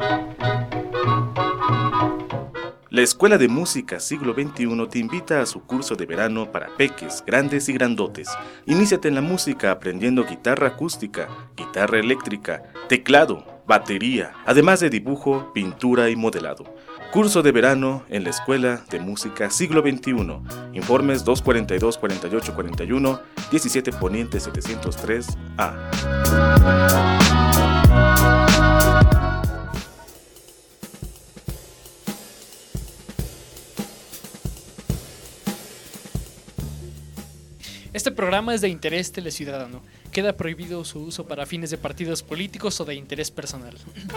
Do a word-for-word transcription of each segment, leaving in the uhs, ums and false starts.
La Escuela de Música Siglo veintiuno te invita a su curso de verano para peques, grandes y grandotes. Iníciate en la música aprendiendo guitarra acústica, guitarra eléctrica, teclado, batería, además de dibujo, pintura y modelado. Curso de verano en la Escuela de Música Siglo veintiuno. Informes dos cuarenta y dos, cuarenta y ocho, cuarenta y uno, diecisiete Poniente setecientos tres A. Este programa es de interés teleciudadano. Queda prohibido su uso para fines de partidos políticos o de interés personal.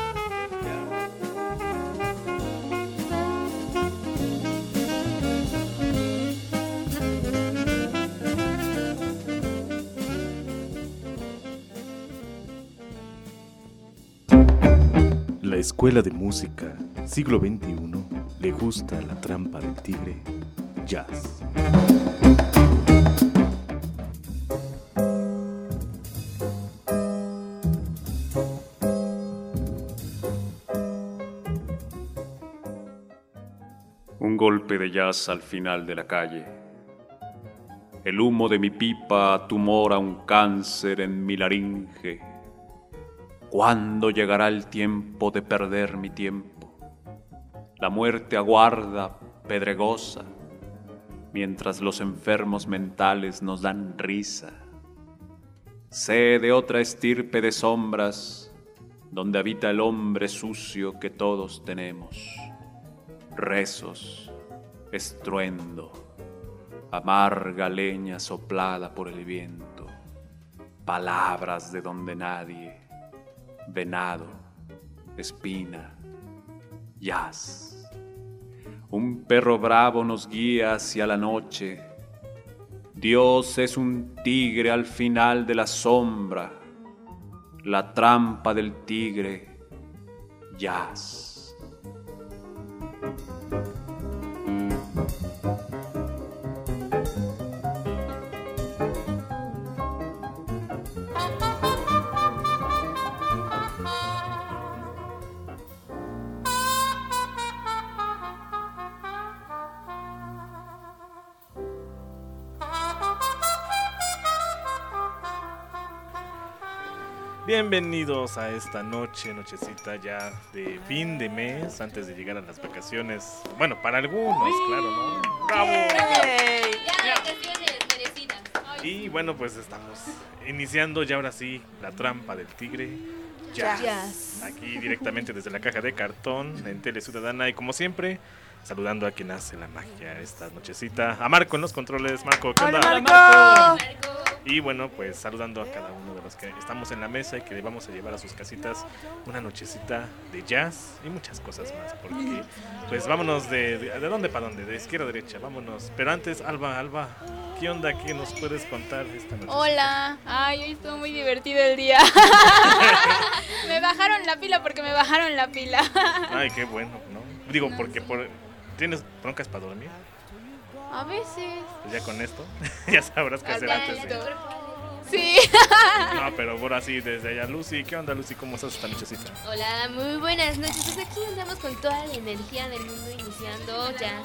La Escuela de Música Siglo veintiuno le gusta la trampa del tigre, jazz. Un golpe de jazz al final de la calle. El humo de mi pipa tumora un cáncer en mi laringe. ¿Cuándo llegará el tiempo de perder mi tiempo? La muerte aguarda, pedregosa, mientras los enfermos mentales nos dan risa. Sé de otra estirpe de sombras, donde habita el hombre sucio que todos tenemos. Rezos, estruendo, amarga leña soplada por el viento, palabras de donde nadie, venado, espina, jazz. Un perro bravo nos guía hacia la noche. Dios es un tigre al final de la sombra, la trampa del tigre, jazz. Bienvenidos a esta noche, nochecita ya de fin de mes, antes de llegar a las vacaciones. Bueno, para algunos, claro, ¿no? ¡Bravo! ¡Yay! Ya, vacaciones merecidas. Y bueno, pues estamos iniciando ya ahora sí la trampa del tigre. Jazz. Jazz. Aquí directamente desde la caja de cartón en Tele Ciudadana y como siempre, saludando a quien hace la magia esta nochecita. A Marco en los controles. Marco, ¿qué onda? ¡Hola, Marco! Y bueno, pues saludando a cada uno de los que estamos en la mesa y que le vamos a llevar a sus casitas una nochecita de jazz y muchas cosas más. Porque, pues vámonos de... ¿De, de dónde para dónde? De izquierda a derecha, vámonos. Pero antes, Alba, Alba, ¿qué onda? ¿Qué nos puedes contar esta noche? Hola, ay, hoy estuvo muy divertido el día. Me bajaron la pila porque me bajaron la pila. Ay, qué bueno, ¿no? Digo, porque por... ¿Tienes broncas para dormir? A veces. Pues ya con esto, ya sabrás qué hacer antes de... Sí. No, pero por así, desde allá, Lucy, ¿qué onda, Lucy? ¿Cómo estás esta nochecita? Hola, muy buenas noches. Pues aquí andamos con toda la energía del mundo iniciando ya.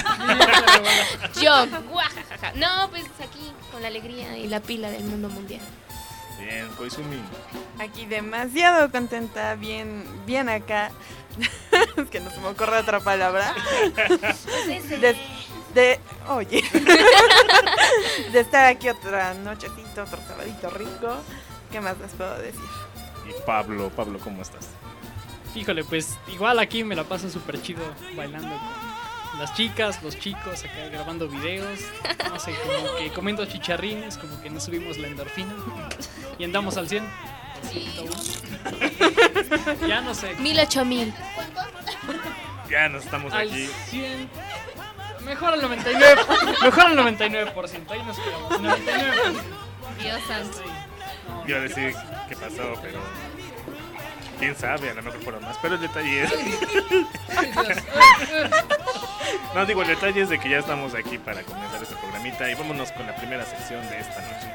Yo, guajajaja. No, pues aquí con la alegría y la pila del mundo mundial. Bien, Koizumi. Aquí demasiado contenta, bien, bien acá. Es que no se me ocurre otra palabra. De, de, oye, de estar aquí otra nochecita, otro sabadito rico. ¿Qué más les puedo decir? Y Pablo, Pablo, ¿cómo estás? Híjole, pues igual aquí me la paso súper chido bailando con las chicas, los chicos, acá grabando videos. No sé, como que comiendo chicharrines, como que nos subimos la endorfina y andamos al cien. Sí. Ya no sé. Mil ocho mil. Ya nos estamos Al aquí. cien. Mejor al noventa y nueve por ciento. Mejor al noventa y nueve por ciento. Ahí nos quedamos. noventa y nueve por ciento. Dios santo. No, Iba a decir qué pasó, pero quién sabe, a lo mejor fueron más. Pero el detalle es... ay, Dios. No, digo, el detalle es de que ya estamos aquí para comenzar este programita y vámonos con la primera sección de esta noche.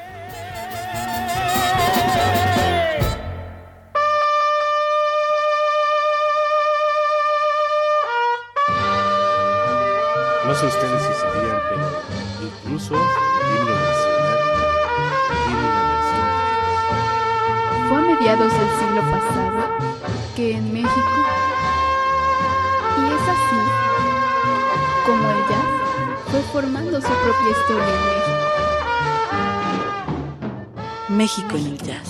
no sé ustedes si sabían, pero incluso el himno nacional tiene una versión. Fue a mediados del siglo pasado que en México, y es así como el jazz fue formando su propia historia en México. México en el jazz.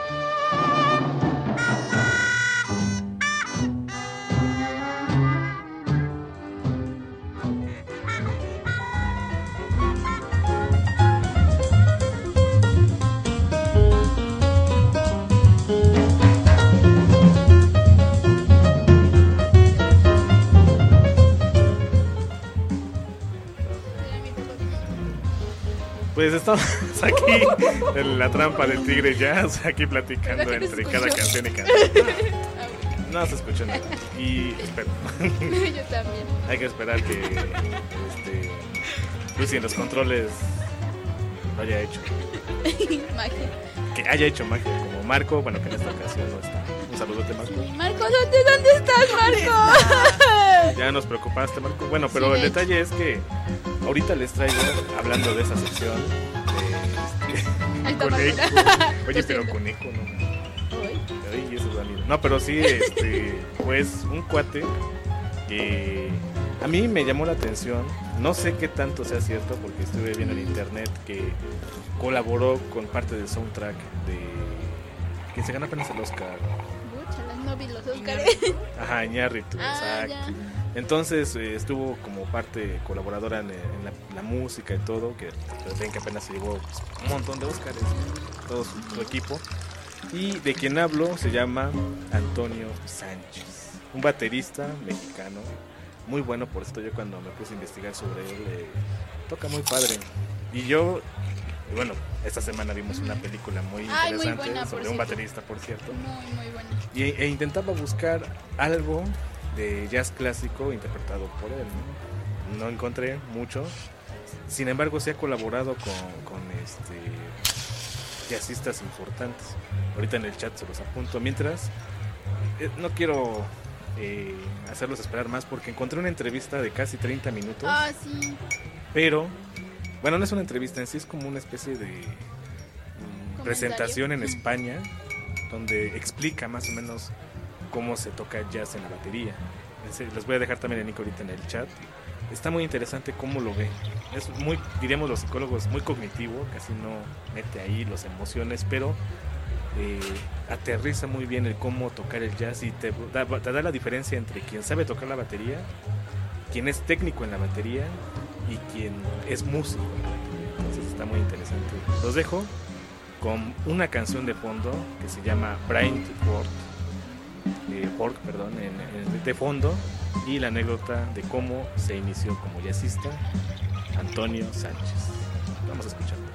Pues estamos aquí en la trampa del tigre jazz, aquí platicando entre cada canción y canción. No, no se escuchó nada. Y espero. Yo también. Hay que esperar que este, Lucy en los controles lo haya hecho. Magia. Que haya hecho magia, como Marco, bueno, que en esta ocasión no está. Un saludote, Marco. Sí, Marco, ¿dónde, ¿dónde estás, Marco? Ya nos preocupaste, Marco. Bueno, pero Sí, el de detalle es que ahorita les traigo, hablando de esa sección, de este, Ahí está Conejo. Marco. Oye, Lo pero siento. Conejo, no. Ay. Ay, eso es válido. No, pero sí, este, pues un cuate que a mí me llamó la atención. No sé qué tanto sea cierto porque estuve viendo en internet que colaboró con parte del soundtrack de que se ganó apenas el Oscar. Búchala, no vi los Óscares. Ajá, Iñárritu, Ah, exacto. ya. Entonces eh, estuvo como parte colaboradora en, en la, la música y todo, que pues, ven que apenas se llevó pues, un montón de Óscares, todo su, su equipo. Y de quien hablo se llama Antonio Sánchez, un baterista mexicano, muy bueno. Por esto yo cuando me puse a investigar sobre él, eh, toca muy padre. Y yo, eh, bueno, esta semana vimos una película muy Ay, muy interesante buena, por sobre un cierto. baterista, por cierto. Muy, muy bueno. Y, e intentaba buscar algo de jazz clásico interpretado por él, ¿no? No encontré mucho. Sin embargo, se ha colaborado con, con este, jazzistas importantes. Ahorita en el chat se los apunto. Mientras, eh, no quiero eh, hacerlos esperar más porque encontré una entrevista de casi treinta minutos. Ah, sí. Pero, bueno, no es una entrevista en sí, es como una especie de mm, presentación en España donde explica más o menos cómo se toca jazz en la batería. Les voy a dejar también el link ahorita en el chat. Está muy interesante cómo lo ve. Es muy, diríamos los psicólogos, muy cognitivo, casi no mete ahí las emociones, pero eh, aterriza muy bien el cómo tocar el jazz y te da, te da la diferencia entre quien sabe tocar la batería, quien es técnico en la batería y quien es músico en la batería. Entonces está muy interesante. Los dejo con una canción de fondo que se llama Brain Work, eh, Work perdón, en, en, de fondo, y la anécdota de cómo se inició como jazzista Antonio Sánchez. Vamos a escucharlo.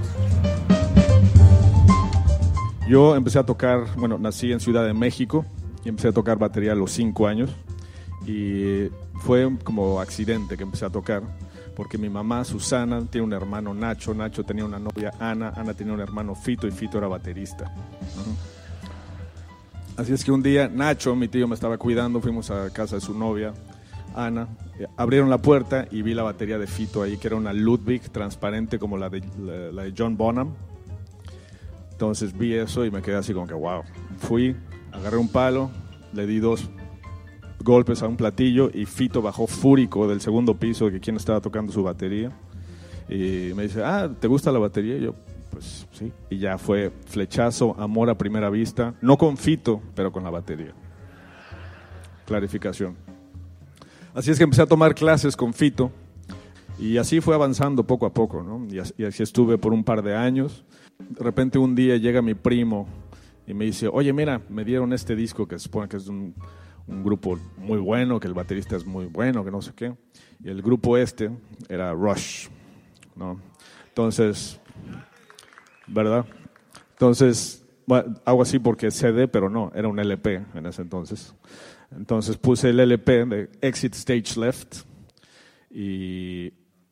Yo empecé a tocar, bueno, nací en Ciudad de México y empecé a tocar batería a los cinco años y fue como accidente que empecé a tocar porque mi mamá Susana tiene un hermano Nacho, Nacho tenía una novia Ana, Ana tenía un hermano Fito y Fito era baterista. Uh-huh. Así es que un día Nacho, mi tío, me estaba cuidando, fuimos a casa de su novia, Ana, abrieron la puerta y vi la batería de Fito ahí, que era una Ludwig transparente como la de, la, la de John Bonham. Entonces vi eso y me quedé así como que wow. Fui, agarré un palo, le di dos golpes a un platillo y Fito bajó fúrico del segundo piso de quien estaba tocando su batería. Y me dice, ah, ¿te gusta la batería? Y yo, pues sí. Y ya fue flechazo, amor a primera vista. No con Fito, pero con la batería. Clarificación. Así es que empecé a tomar clases con Fito y así fue avanzando poco a poco, ¿no? Y así, y así estuve por un par de años. De repente un día llega mi primo y me dice, oye, mira, me dieron este disco que se supone que es un, un grupo muy bueno, que el baterista es muy bueno, que no sé qué. Y el grupo este era Rush, ¿no? Entonces, ¿verdad? Entonces, bueno, hago así porque C D, pero no, era un L P en ese entonces. Entonces puse el L P de Exit Stage Left y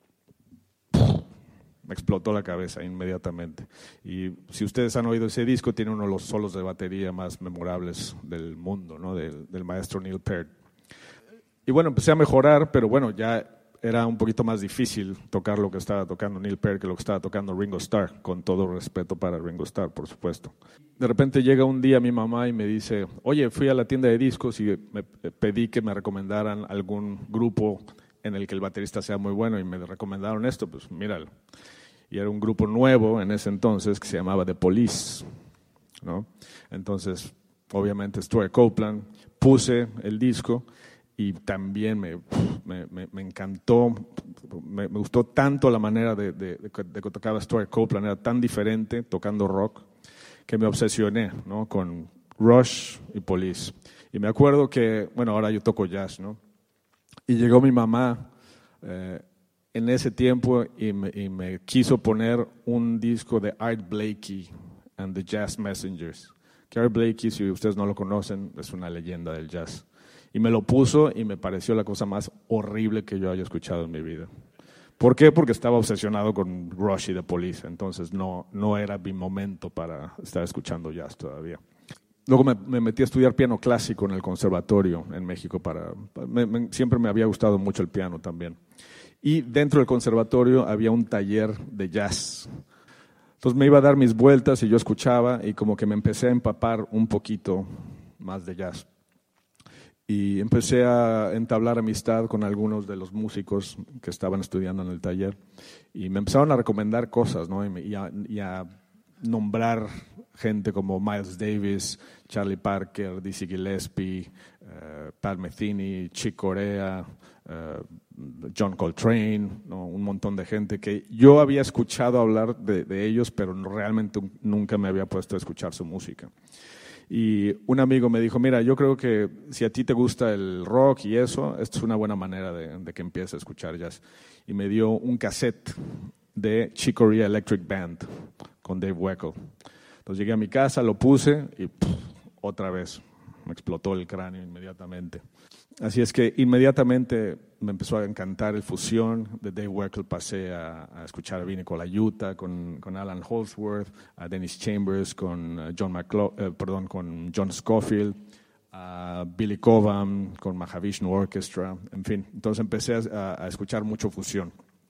me explotó la cabeza inmediatamente. Y si ustedes han oído ese disco, tiene uno de los solos de batería más memorables del mundo, ¿no? Del, del maestro Neil Peart. Y bueno, empecé a mejorar, pero bueno, ya era un poquito más difícil tocar lo que estaba tocando Neil Peart que lo que estaba tocando Ringo Starr, con todo respeto para Ringo Starr, por supuesto. De repente llega un día mi mamá y me dice, oye, fui a la tienda de discos y me pedí que me recomendaran algún grupo en el que el baterista sea muy bueno, y me recomendaron esto, pues míralo. Y era un grupo nuevo en ese entonces que se llamaba The Police, ¿no? Entonces, obviamente Stuart Copeland, puse el disco y también me, me, me, me encantó, me, me gustó tanto la manera de, de, de, de que tocaba Stuart Copeland, era tan diferente tocando rock, que me obsesioné, ¿no? Con Rush y Police. Y me acuerdo que, bueno, ahora yo toco jazz, ¿no? Y llegó mi mamá eh, en ese tiempo y me, y me quiso poner un disco de Art Blakey and the Jazz Messengers. Que Art Blakey, si ustedes no lo conocen, es una leyenda del jazz. Y me lo puso y me pareció la cosa más horrible que yo haya escuchado en mi vida. ¿Por qué? Porque estaba obsesionado con Rush y The Police, entonces no, no era mi momento para estar escuchando jazz todavía. Luego me, me metí a estudiar piano clásico en el conservatorio en México. Para, me, me, siempre me había gustado mucho el piano también. Y dentro del conservatorio había un taller de jazz. Entonces me iba a dar mis vueltas y yo escuchaba y como que me empecé a empapar un poquito más de jazz. Y empecé a entablar amistad con algunos de los músicos que estaban estudiando en el taller. Y me empezaron a recomendar cosas, ¿no? Y, y, a, y a nombrar gente como Miles Davis, Charlie Parker, Dizzy Gillespie, uh, Pat Metheny, Chick Corea, uh, John Coltrane, ¿no? Un montón de gente que yo había escuchado hablar de, de ellos, pero no, realmente nunca me había puesto a escuchar su música. Y un amigo me dijo, mira, yo creo que si a ti te gusta el rock y eso, esto es una buena manera de, de que empieces a escuchar jazz. Y me dio un cassette de Chick Corea Electric Band con Dave Weckl. Entonces llegué a mi casa, lo puse y pff, otra vez me explotó el cráneo inmediatamente. Así es que inmediatamente me empezó a encantar el fusión. De Dave Weckl pasé a, a escuchar a Vinnie Colaiuta con, con Alan Holdsworth, a Dennis Chambers con John McLaugh, eh, perdón, con John Scofield, a Billy Cobham con Mahavishnu Orchestra, en fin. Entonces empecé a, a escuchar mucho fusión.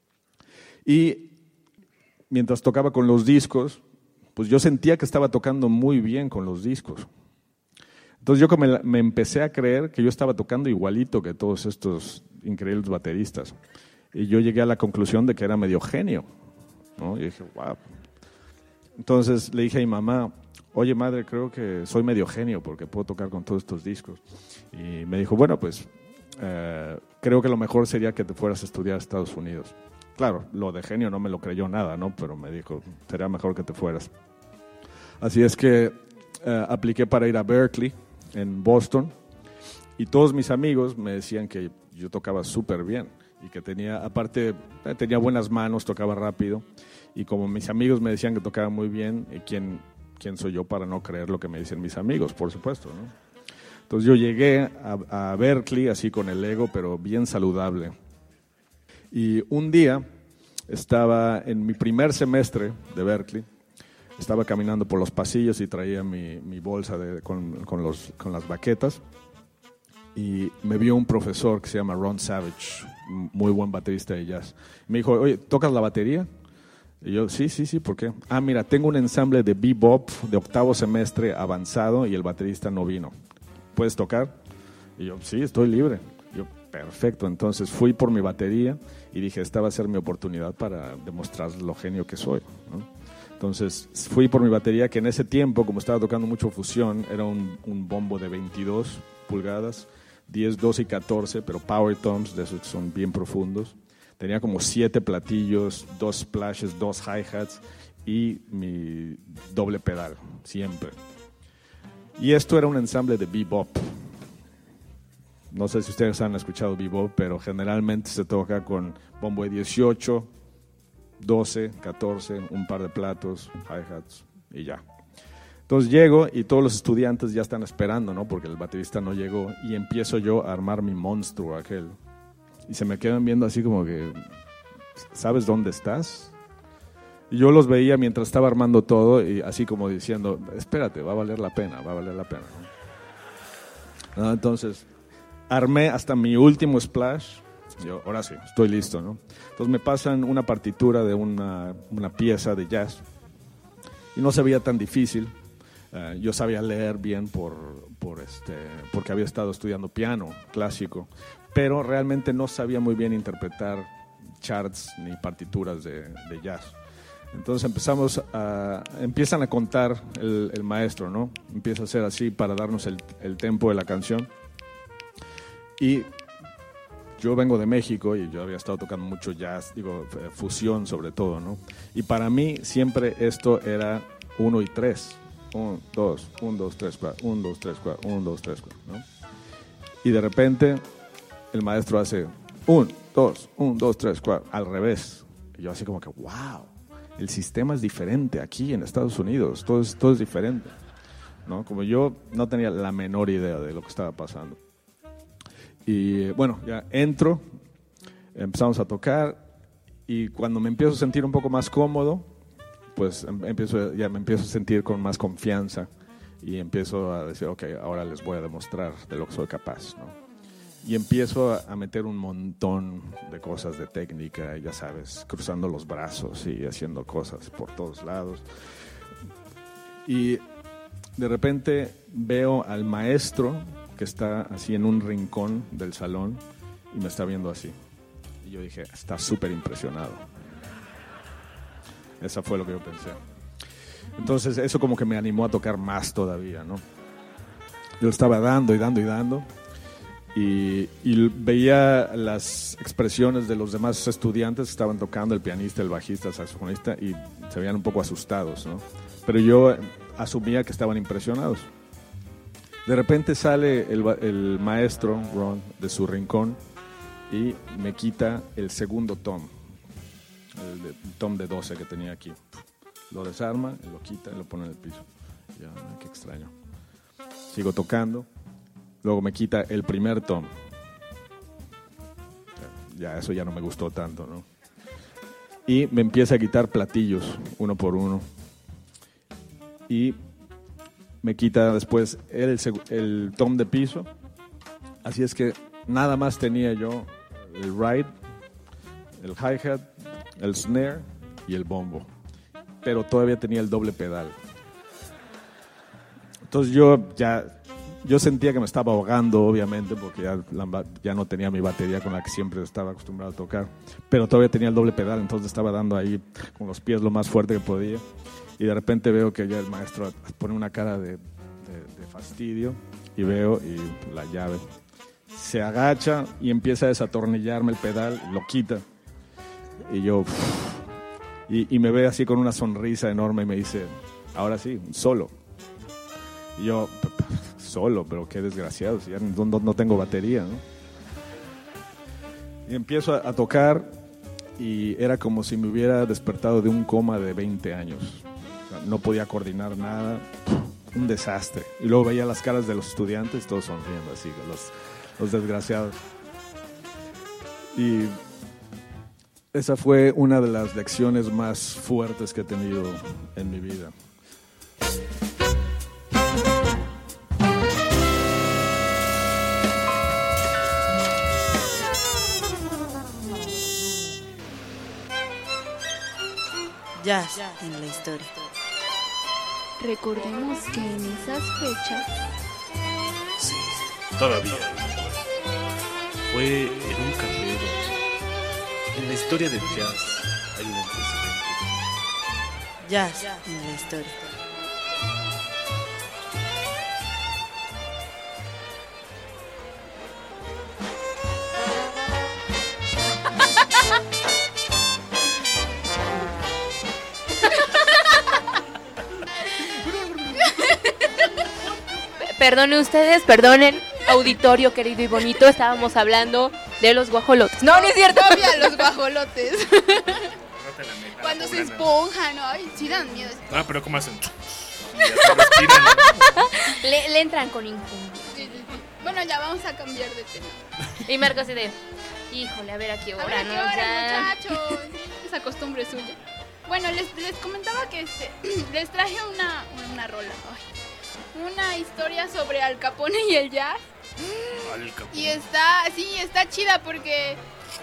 Y mientras tocaba con los discos, pues yo sentía que estaba tocando muy bien con los discos. Entonces yo me, me empecé a creer que yo estaba tocando igualito que todos estos increíbles bateristas. Y yo llegué a la conclusión de que era medio genio, ¿no? Y dije, wow. Entonces le dije a mi mamá, oye madre, creo que soy medio genio porque puedo tocar con todos estos discos. Y me dijo, bueno, pues eh, creo que lo mejor sería que te fueras a estudiar a Estados Unidos. Claro, lo de genio no me lo creyó nada, ¿no? Pero me dijo, sería mejor que te fueras. Así es que eh, apliqué para ir a Berklee, en Boston, y todos mis amigos me decían que yo tocaba súper bien y que tenía, aparte, tenía buenas manos, tocaba rápido, y como mis amigos me decían que tocaba muy bien, ¿quién, quién soy yo para no creer lo que me dicen mis amigos? Por supuesto, ¿no? Entonces yo llegué a, a Berklee así con el ego, pero bien saludable. Y un día estaba en mi primer semestre de Berklee, estaba caminando por los pasillos y traía mi, mi bolsa de, con, con, los, con las baquetas, y me vio un profesor que se llama Ron Savage, muy buen baterista de jazz. Me dijo, oye, ¿tocas la batería? Y yo, sí, sí, sí, ¿por qué? Ah, mira, tengo un ensamble de bebop de octavo semestre avanzado y el baterista no vino. ¿Puedes tocar? Y yo, sí, estoy libre. Yo, perfecto. Entonces fui por mi batería y dije, esta va a ser mi oportunidad para demostrar lo genio que soy, ¿no? Entonces fui por mi batería, que en ese tiempo, como estaba tocando mucho fusión, era un, un bombo de veintidós pulgadas, diez, doce y catorce, pero power toms, de esos que son bien profundos. Tenía como siete platillos, dos splashes, dos hi-hats y mi doble pedal, siempre. Y esto era un ensamble de bebop. No sé si ustedes han escuchado bebop, pero generalmente se toca con bombo de dieciocho, doce, catorce, un par de platos, hi-hats y ya. Entonces llego y todos los estudiantes ya están esperando, ¿no? Porque el baterista no llegó, y empiezo yo a armar mi monstruo aquel. Y se me quedan viendo así como que, ¿sabes dónde estás? Y yo los veía mientras estaba armando todo y así como diciendo, espérate, va a valer la pena, va a valer la pena, ¿no? Entonces armé hasta mi último splash Yo, ahora sí, estoy listo, ¿no? Entonces me pasan una partitura de una, una pieza de jazz y no se veía tan difícil. Uh, yo sabía leer bien por, por este, porque había estado estudiando piano clásico, pero realmente no sabía muy bien interpretar charts ni partituras de, de jazz. Entonces empezamos a, empiezan a contar el, el maestro, ¿no? Empieza a hacer así para darnos el, el tempo de la canción. Y yo vengo de México y yo había estado tocando mucho jazz, digo, fusión sobre todo, ¿no? Y para mí siempre esto era uno y tres. Un, dos, un, dos, tres, cuatro, un, dos, tres, cuatro, un, dos, tres, cuatro, ¿no? Y de repente el maestro hace un, dos, un, dos, tres, cuatro, al revés. Y yo así como que, wow, el sistema es diferente aquí en Estados Unidos, todo es, todo es diferente, ¿no? Como yo no tenía la menor idea de lo que estaba pasando. Y bueno, ya entro, empezamos a tocar y cuando me empiezo a sentir un poco más cómodo, pues empiezo, ya me empiezo a sentir con más confianza y empiezo a decir, ok, ahora les voy a demostrar de lo que soy capaz, ¿no? Y empiezo a, a meter un montón de cosas de técnica, ya sabes, cruzando los brazos y haciendo cosas por todos lados. Y de repente veo al maestro que está así en un rincón del salón y me está viendo así. Y yo dije, está súper impresionado. Eso fue lo que yo pensé. Entonces eso como que me animó a tocar más todavía, ¿no? Yo estaba dando y dando y dando y, y veía las expresiones de los demás estudiantes que estaban tocando, el pianista, el bajista, el saxofonista, y se veían un poco asustados, ¿no? Pero yo asumía que estaban impresionados. De repente sale el, el maestro Ron de su rincón y me quita el segundo tom, el, de, el tom de doce que tenía aquí. Lo desarma, lo quita y lo pone en el piso. Ya, qué extraño. Sigo tocando, luego me quita el primer tom. Ya, eso ya no me gustó tanto, ¿no? Y me empieza a quitar platillos, uno por uno. Y me quita después el, el tom de piso. Así es que nada más tenía yo el ride, el hi-hat, el snare y el bombo. Pero todavía tenía el doble pedal. Entonces yo ya yo sentía que me estaba ahogando, obviamente, porque ya, la, ya no tenía mi batería con la que siempre estaba acostumbrado a tocar. Pero todavía tenía el doble pedal, entonces estaba dando ahí con los pies lo más fuerte que podía. Y de repente veo que ya el maestro pone una cara de, de, de fastidio y veo y la llave. Se agacha y empieza a desatornillarme el pedal, lo quita. Y yo... Y, y me ve así con una sonrisa enorme y me dice, ahora sí, solo. Y yo, solo, pero qué desgraciado, si ya no, no, no tengo batería, ¿no? Y empiezo a, a tocar y era como si me hubiera despertado de un coma de veinte años. O sea, no podía coordinar nada, un desastre. Y luego veía las caras de los estudiantes, todos sonriendo así, los, los desgraciados. Y esa fue una de las lecciones más fuertes que he tenido en mi vida. Jazz en la historia. Recordemos que en esas fechas... Sí, todavía. Fue en un café. En la historia del jazz hay un antecedente. Jazz en la historia. Perdonen ustedes, perdonen, auditorio querido y bonito, estábamos hablando de los guajolotes. No, no es cierto. Todavía los guajolotes. Cuando se esponjan, ay, sí dan miedo. Ah, pero ¿cómo hacen? le, le entran con infundio. Sí, sí, sí. Bueno, ya vamos a cambiar de tema. Y Marco así de, híjole, a ver a qué hora, a ver a qué ¿no? hora, Ya. muchachos. Esa costumbre suya. Bueno, les, les comentaba que este, les traje una, una rola. Ay, una historia sobre Al Capone y el jazz. Al Capone. Y está, sí, está chida porque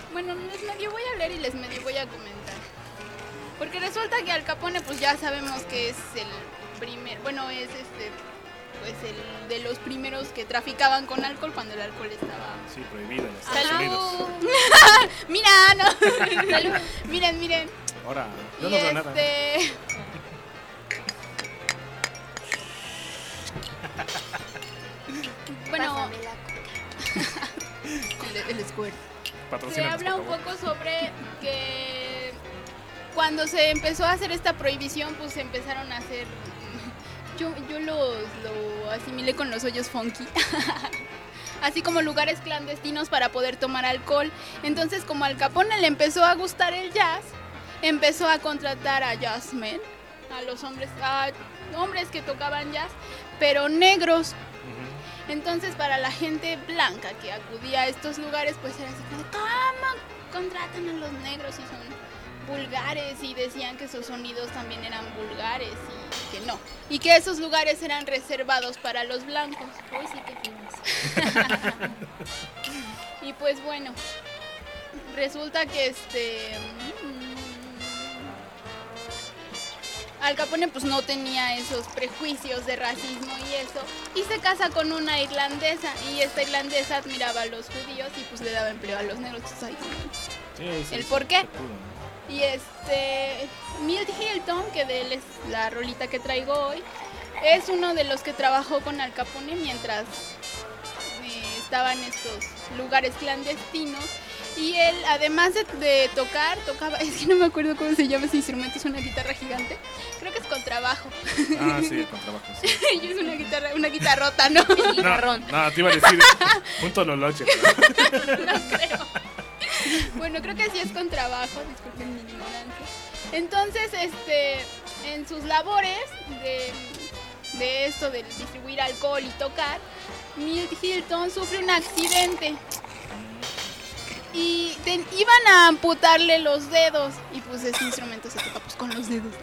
bueno, les medio voy a leer y les medio voy a comentar. Porque resulta que Al Capone, pues ya sabemos que es el primer, bueno, es este, pues el de los primeros que traficaban con alcohol cuando el alcohol estaba... Sí, prohibido en Estados Unidos. Mira, no. Salud. Miren, miren. Ahora, yo y no veo este... nada. Bueno, el, el squirt. Se habla un poco sobre que cuando se empezó a hacer esta prohibición, pues se empezaron a hacer... Yo, yo los, lo asimilé con los hoyos funky. Así como lugares clandestinos para poder tomar alcohol. Entonces, como Al Capone le empezó a gustar el jazz, empezó a contratar a jazzmen, a los hombres, a hombres que tocaban jazz, pero negros. Entonces, para la gente blanca que acudía a estos lugares, pues era así como, ¿cómo contratan a los negros si son vulgares? Y decían que sus sonidos también eran vulgares y que no. Y que esos lugares eran reservados para los blancos. Uy, sí, qué finos. Y pues bueno, resulta que este... Al Capone pues no tenía esos prejuicios de racismo y eso, y se casa con una irlandesa, y esta irlandesa admiraba a los judíos y pues le daba empleo a los negros. Ay, sí, sí, ¿el sí, por qué? Sí, y este Milt Hilton, que de él es la rolita que traigo hoy, es uno de los que trabajó con Al Capone mientras eh, estaba en estos lugares clandestinos. Y él, además de, de tocar, tocaba, es que no me acuerdo cómo se llama ese instrumento, es una guitarra gigante. Creo que es contrabajo. Ah, sí, el contrabajo, sí. Y es una guitarra, una guitarrota, ¿no? El guitarrón. No, no, te iba a decir, un tololoche. No creo. Bueno, creo que sí es contrabajo, disculpen mi ignorancia. Entonces, este, en sus labores de, de esto, de distribuir alcohol y tocar, Milt Hilton sufre un accidente. Y te, iban a amputarle los dedos. Y pues ese instrumento se toca pues con los dedos.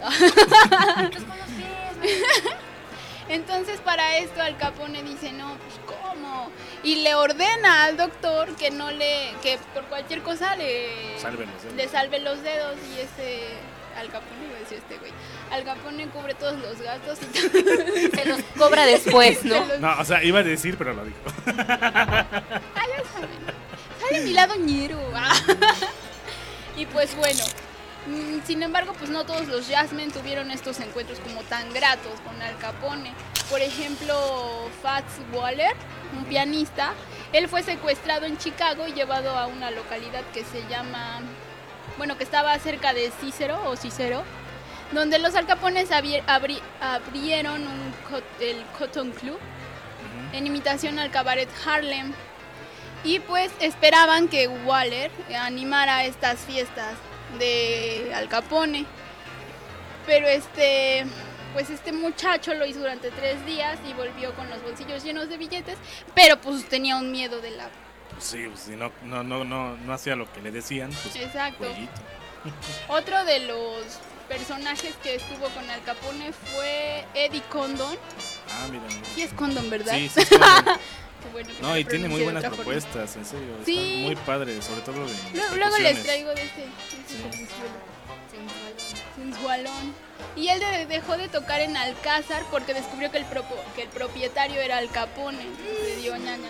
Entonces para esto Al Capone dice, no, pues ¿cómo? Y le ordena al doctor que no le, que por cualquier cosa le salve los dedos. Le salve los dedos. Y este Al Capone, iba a decir este güey, Al Capone cubre todos los gastos y se los cobra después, ¿no? Los... No, o sea, iba a decir, pero lo dijo. Ay, ya saben. Sale mi lado ñero. Y pues bueno, sin embargo, pues no todos los jazzmen tuvieron estos encuentros como tan gratos con Al Capone. Por ejemplo, Fats Waller, un pianista, él fue secuestrado en Chicago y llevado a una localidad que se llama, bueno, que estaba cerca de Cicero o Cicero, donde los Al Capones abri- abri- abrieron un co- el Cotton Club uh-huh. en imitación al cabaret Harlem. Y pues esperaban que Waller animara estas fiestas de Al Capone. Pero este, pues este muchacho lo hizo durante tres días y volvió con los bolsillos llenos de billetes, pero pues tenía un miedo de la... Pues sí, pues si no, no, no, no, no hacía lo que le decían, pues exacto. Jueguito. Otro de los personajes que estuvo con Al Capone fue Eddie Condon. Ah, mira. Sí es Condon, ¿verdad? Sí, sí es Condon. Bueno, no, y tiene muy buenas propuestas, forma. En serio. Sí. Están muy padres, sobre todo de Luego, luego les traigo de este, este sí. sensualón. Y él de, dejó de tocar en Alcázar porque descubrió que el, propo, que el propietario era Al Capone. Le dio ñaña,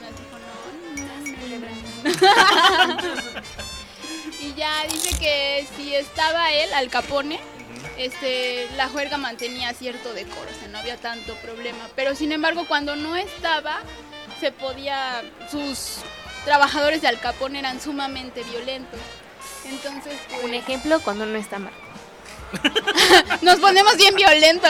dijo no, no, no, no. Y ya dice que si estaba él, Al Capone, este, la juerga mantenía cierto decoro, o sea, no había tanto problema. Pero sin embargo, cuando no estaba, se podía, sus trabajadores de Al Capone eran sumamente violentos. Entonces, pues, un ejemplo cuando no está mal. Nos ponemos bien violentos.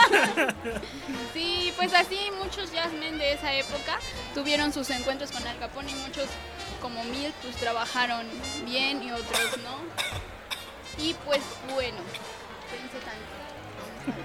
Sí, pues así muchos jazzmen de esa época tuvieron sus encuentros con Al Capone y muchos como Milt pues trabajaron bien y otros no. Y pues bueno, pensé tanto.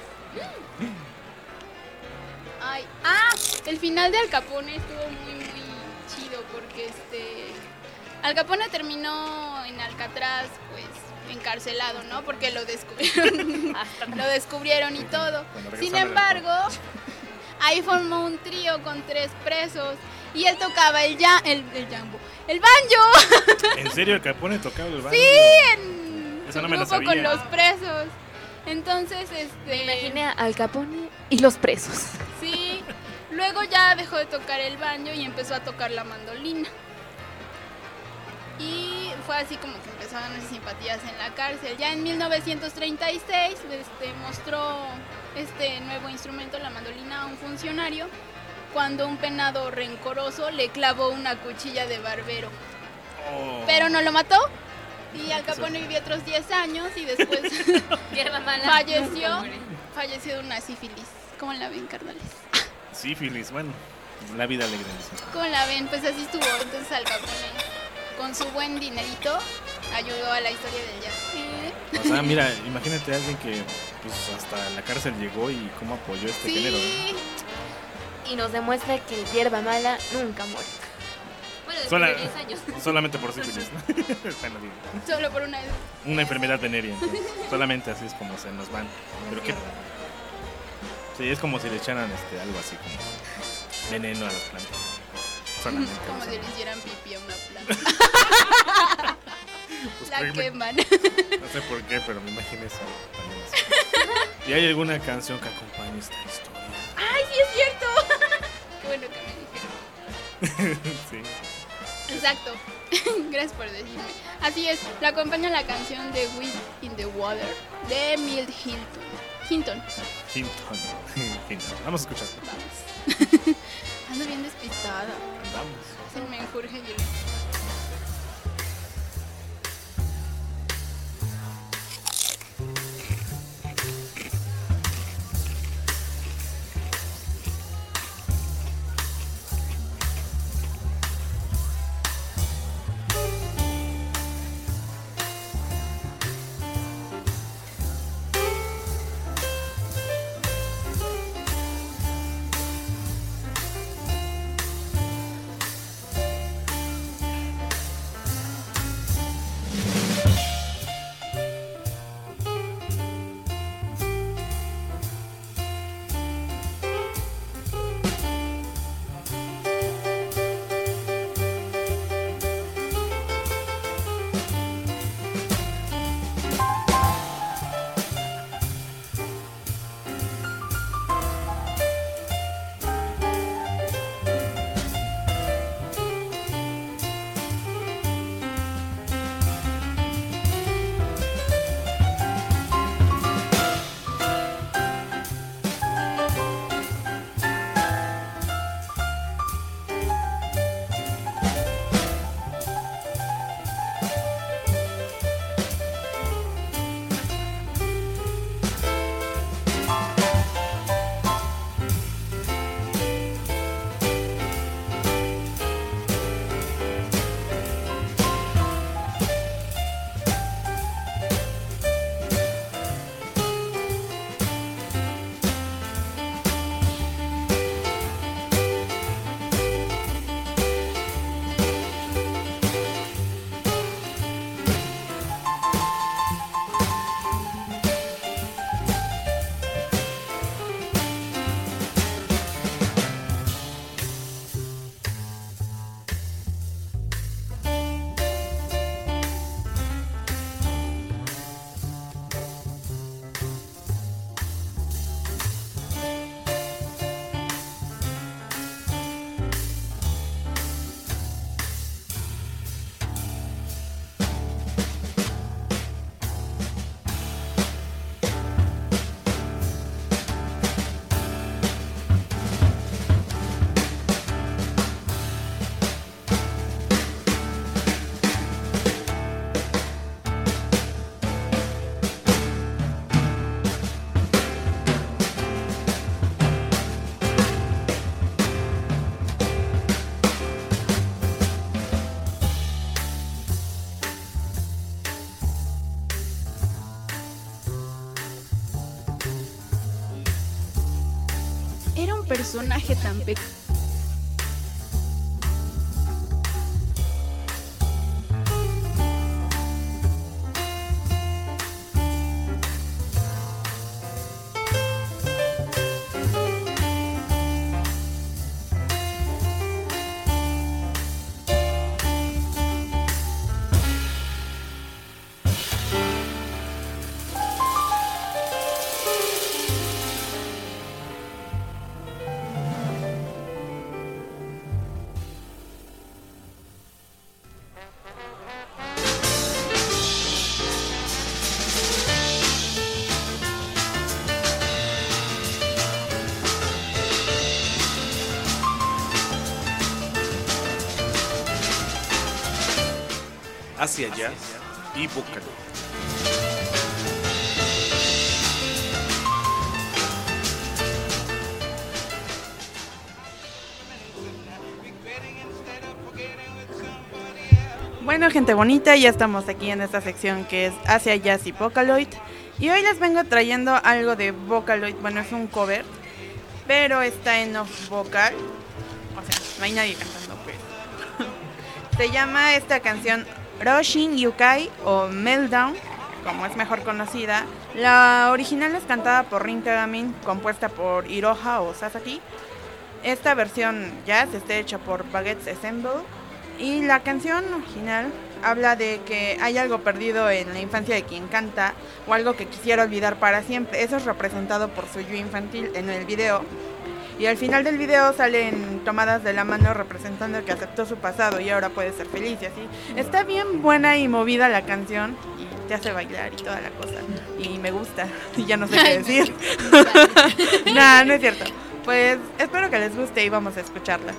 Ay, ah, el final de Al Capone estuvo muy muy chido porque este Al Capone terminó en Alcatraz pues encarcelado, ¿no? Porque lo descubrieron, lo descubrieron y todo. Sin embargo, ahí formó un trío con tres presos y él tocaba el ya el, el jambo, el banjo. ¿En serio Al Capone tocaba el banjo? Sí, en Eso su no me lo grupo sabía. con los presos. Entonces, este... Me imaginé a Al Capone y los presos. Sí, luego ya dejó de tocar el banjo y empezó a tocar la mandolina. Y fue así como que empezaron esas simpatías en la cárcel. Ya en mil novecientos treinta y seis este, mostró este nuevo instrumento, la mandolina, a un funcionario, cuando un penado rencoroso le clavó una cuchilla de barbero. Oh. Pero no lo mató. Y Al Capone vivió otros diez años y después falleció, falleció de una sífilis. ¿Cómo la ven, carnales? Sífilis, bueno, la vida alegre. ¿Cómo la ven? Pues así estuvo. Entonces Al Capone, con su buen dinerito, ayudó a la historia del jazz. O sea, mira, imagínate a alguien que pues hasta la cárcel llegó y cómo apoyó este Sí. género, ¿no? Y nos demuestra que el hierba mala nunca muere. Bueno, después Sola- de diez años. Solamente por sífilis, ¿no? Bueno, digo, Solo por una... una enfermedad venérea, entonces, solamente así es como se nos van. Pero qué... Sí, es como si le echaran este, algo así como veneno a las plantas. Solamente. Como o sea, si le hicieran pipí a una planta. pues, La créeme, queman. No sé por qué, pero me imagino eso también así. ¿Y hay alguna canción que acompañe esta historia? ¡Ay, sí es cierto! Qué bueno que me dijeron. Sí. Exacto. Gracias por decirme. Así es, la acompaña la canción de Weed in the Water de Milt Hinton. Hinton. Hinton. Hinton. Vamos a escuchar. Vamos. Ando bien despistada. Vamos. Se me enjurge y el... Era un personaje tan pequeño. Asia Jazz y Vocaloid. Bueno, gente bonita, ya estamos aquí en esta sección que es Asia Jazz y Vocaloid. Y hoy les vengo trayendo algo de Vocaloid. Bueno, es un cover, pero está en off vocal. O sea, no hay nadie cantando, pues. Se llama esta canción Roshin Yukai o Meltdown, como es mejor conocida. La original es cantada por Rin Kagamin, compuesta por Iroha o Sasaki. Esta versión jazz está hecha por Baguettes Ensemble. Y la canción original habla de que hay algo perdido en la infancia de quien canta o algo que quisiera olvidar para siempre. Eso es representado por su yo infantil en el video. Y al final del video salen tomadas de la mano representando que aceptó su pasado y ahora puede ser feliz y así. Está bien buena y movida la canción y te hace bailar y toda la cosa. Y me gusta y ya no sé qué decir. Nah, no es cierto. Pues espero que les guste y vamos a escucharla.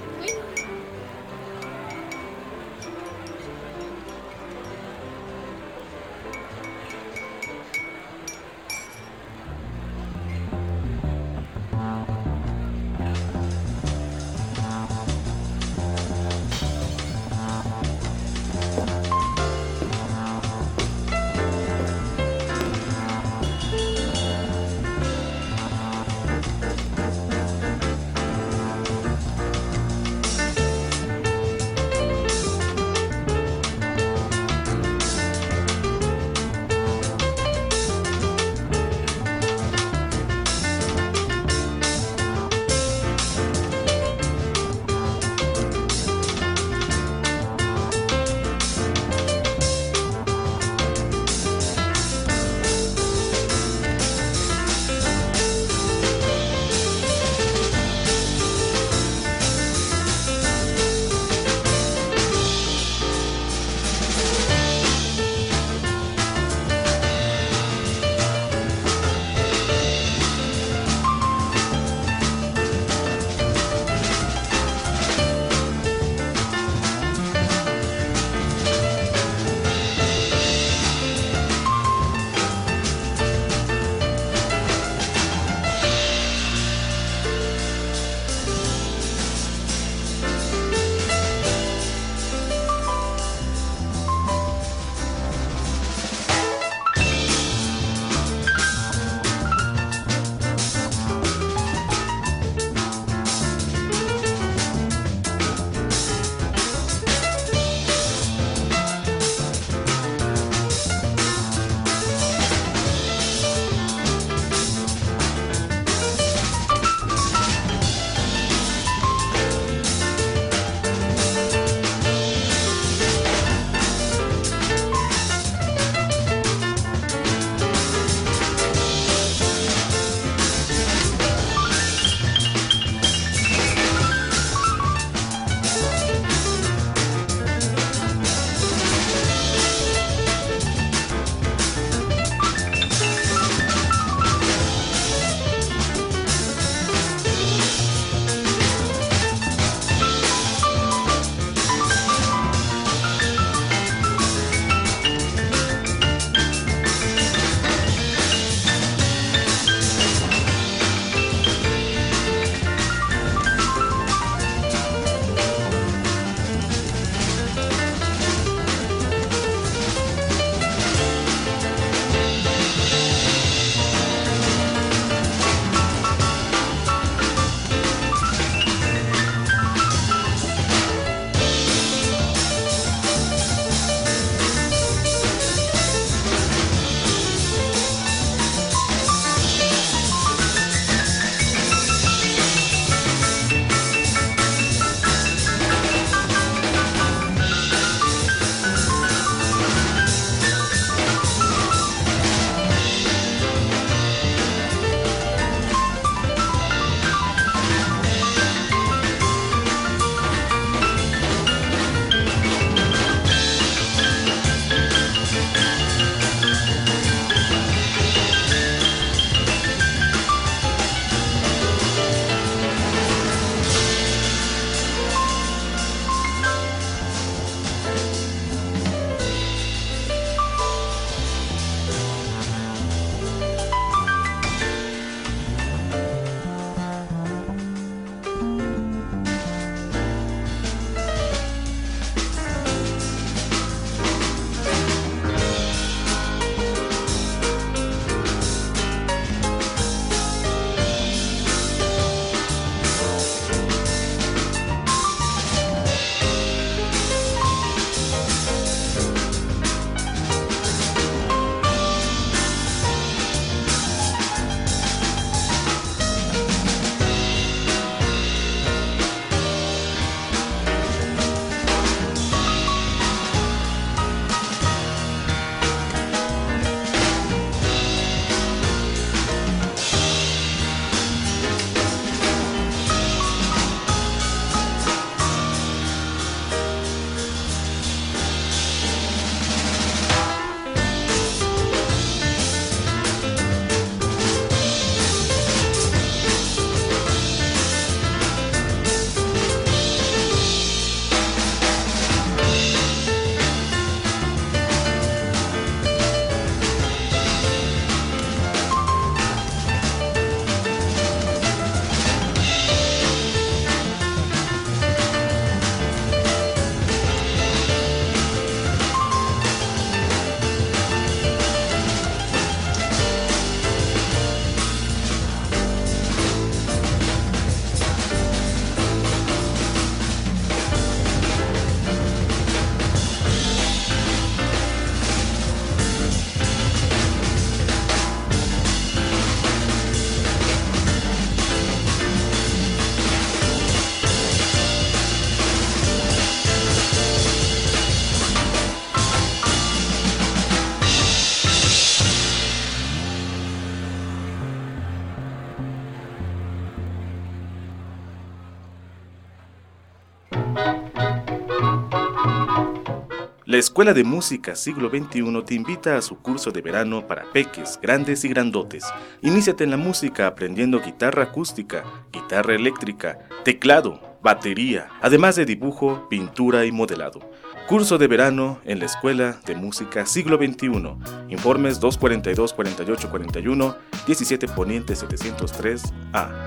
La Escuela de Música Siglo veintiuno te invita a su curso de verano para peques, grandes y grandotes. Iníciate en la música aprendiendo guitarra acústica, guitarra eléctrica, teclado, batería, además de dibujo, pintura y modelado. Curso de verano en la Escuela de Música Siglo veintiuno. Informes dos cuarenta y dos, cuarenta y ocho, cuarenta y uno, diecisiete Poniente setecientos tres A.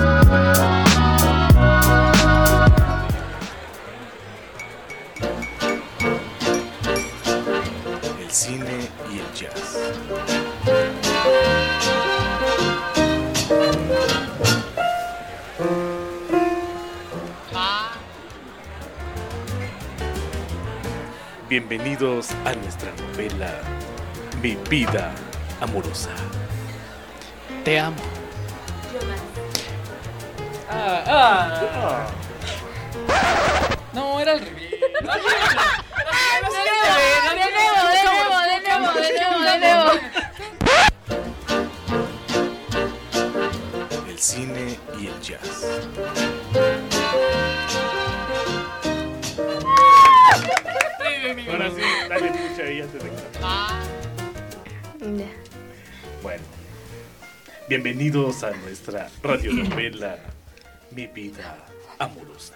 El cine y el jazz. Bienvenidos a nuestra novela Mi vida amorosa. Te amo. Ah, ah. No, era al revés. De nuevo, de nuevo, de nuevo, de nuevo, de nuevo. El cine y el jazz. Ahora sí, dale escucha ahí antes de que... Ah. Bueno, bienvenidos a nuestra radionovela Mi vida amorosa.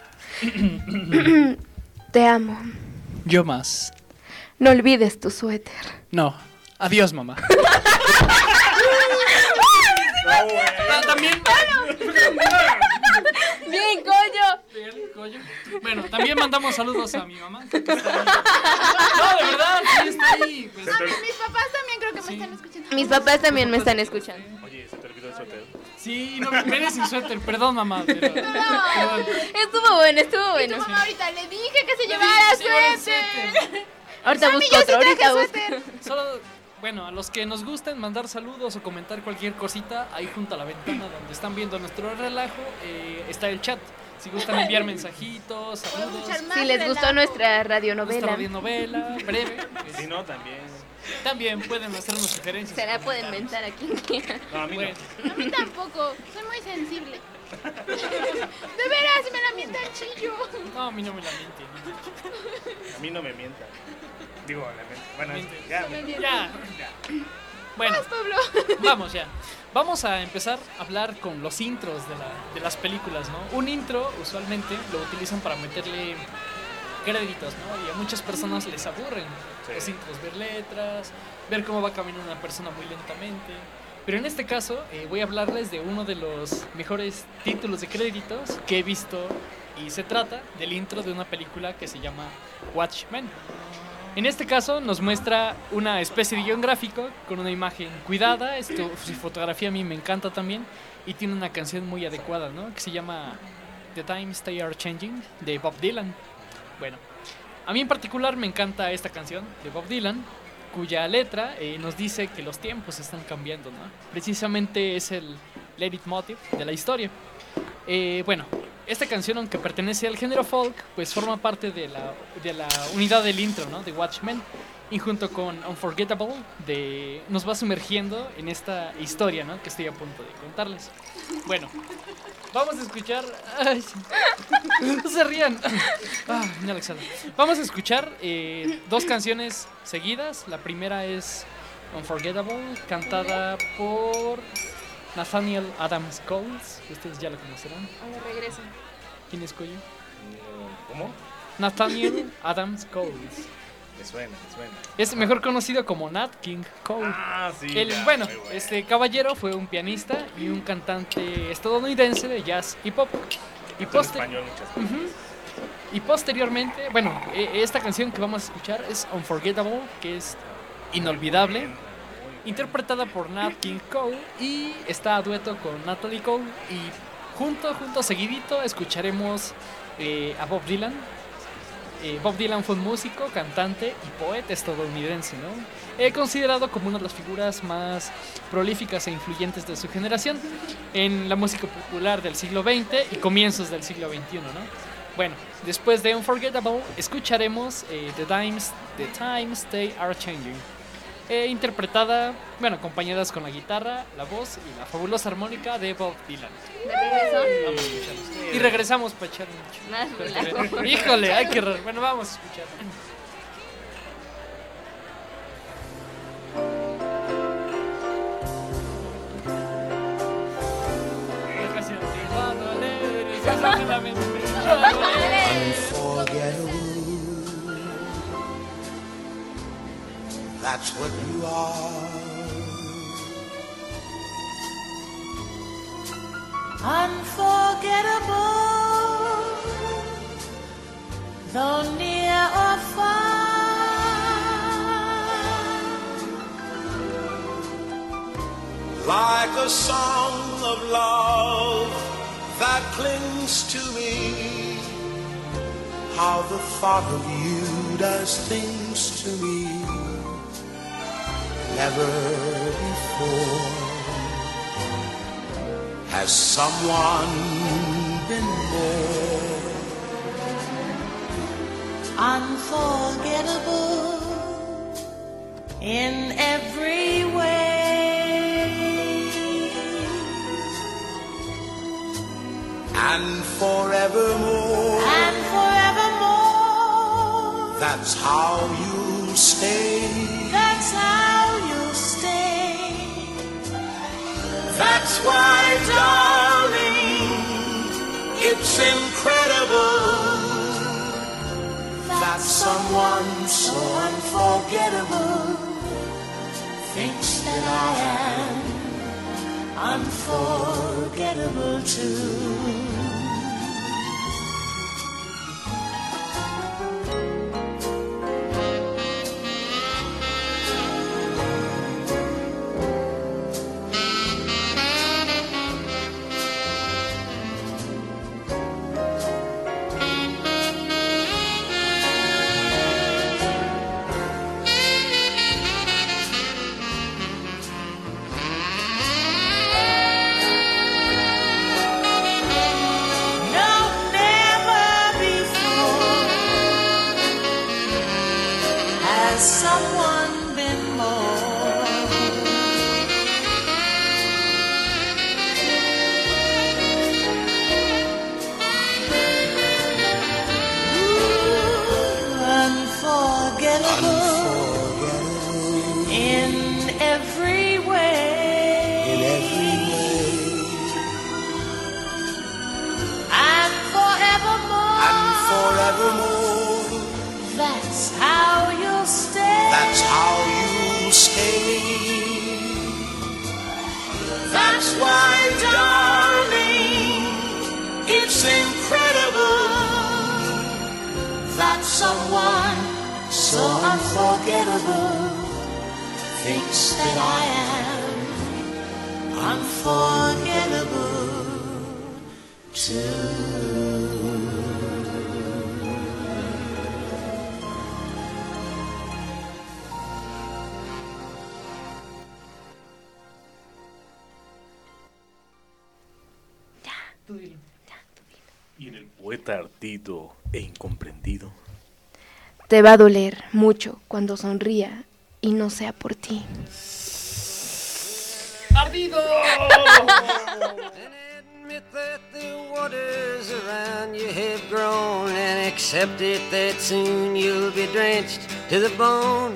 Te amo. Yo más. No olvides tu suéter. No. Adiós, mamá. No, También. Bien, coño. Bien, coño. Bueno, también mandamos saludos a mi mamá. Que está ahí. No, de verdad, sí está ahí. Pues. A mí, mis papás también creo que me Sí. están escuchando. Mis papás también me están escuchando. Oye, se te olvidó el suéter. Sí, no me vienes sin suéter. Perdón, mamá. Pero, perdón. Estuvo bueno, estuvo Y tu bueno. mamá ahorita le dije que se Le llevara dije que se llevara el suéter. Ahorita Mami, busco yo sí otro, traje ahorita busco. suéter. Solo, bueno, a los que nos gusten mandar saludos o comentar cualquier cosita, ahí junto a la ventana donde están viendo nuestro relajo, eh, está el chat. Si gustan enviar mensajitos, saludos, escuchar más Si les gustó relajo. nuestra nuestra radionovela, radionovela, breve, pues, Si no, también. también pueden hacernos sugerencias. se la o pueden comentarios. mentar a quien quiera. No, a mí Bueno, A mí tampoco, soy muy sensible. De veras, me la mienta el chillo. no, a mí no me la miente. no. A mí no me mienta. Digo, la mente. Bueno, Miente. ya. No me me- mienta. Ya, bueno, Vas, Pablo. vamos ya. Vamos a empezar a hablar con los intros de, la, de las películas, ¿no? Un intro usualmente lo utilizan para meterle créditos, ¿no? Y a muchas personas les aburren Sí. los intros, ver letras, ver cómo va caminando una persona muy lentamente. Pero en este caso eh, voy a hablarles de uno de los mejores títulos de créditos que he visto y se trata del intro de una película que se llama Watchmen. En este caso nos muestra una especie de guión gráfico con una imagen cuidada, esto, su fotografía a mí me encanta también y tiene una canción muy adecuada, ¿no? Que se llama The Times They Are Changing de Bob Dylan. Bueno, a mí en particular me encanta esta canción de Bob Dylan, cuya letra eh, nos dice que los tiempos están cambiando, ¿no? Precisamente es el leitmotiv de la historia. Eh, bueno, esta canción, aunque pertenece al género folk, pues forma parte de la, de la unidad del intro, ¿no? De Watchmen. Y junto con Unforgettable, de, nos va sumergiendo en esta historia, ¿no? Que estoy a punto de contarles. Bueno, vamos a escuchar... Ay, no se rían. Ah, mira, Alexandra. Vamos a escuchar eh, dos canciones seguidas. La primera es Unforgettable, cantada por Nathaniel Adams Coles. Ustedes ya la conocerán. Ahora regresan. ¿Quién es Coyo? ¿Cómo? Nathaniel Adams Coles. Me suena, me suena. Es mejor conocido como Nat King Cole. Ah, sí. El, ya, bueno, muy bueno. este caballero fue un pianista y un cantante estadounidense de jazz y pop. Y, En poster- español muchas Ujú. veces. y posteriormente, bueno, e- esta canción que vamos a escuchar es Unforgettable, que es inolvidable, interpretada por Nat King Cole y está a dueto con Natalie Cole. Y junto, junto, seguidito, escucharemos eh, a Bob Dylan. Eh, Bob Dylan fue un músico, cantante y poeta estadounidense, ¿no? Eh, considerado como una de las figuras más prolíficas e influyentes de su generación en la música popular del siglo veinte y comienzos del siglo veintiuno, ¿no? Bueno, después de Unforgettable escucharemos eh, The Times, The Times They Are Changing, eh, interpretada, bueno, acompañadas con la guitarra, la voz y la fabulosa armónica de Bob Dylan. ¿De regreso? Vamos a escucharlos. Y regresamos para echar mucho. Más relajo. Híjole, hay que... re- Bueno, vamos a escuchar. solamente. Unforgettable. That's what you are. Unforgettable, though near or far. Like a song of love that clings to me, how the thought of you does things to me never before. Has someone been more unforgettable in every way, and forevermore, and forevermore? That's how you stay. That's how you stay. That's why, darling, it's incredible that someone so unforgettable thinks that I am unforgettable too. Y en el poeta ardido e incomprendido. Te va a doler mucho cuando sonría y no sea por ti. ¡Ardido! Admit that the waters around you have grown, and accept it that soon you'll be drenched to the bone.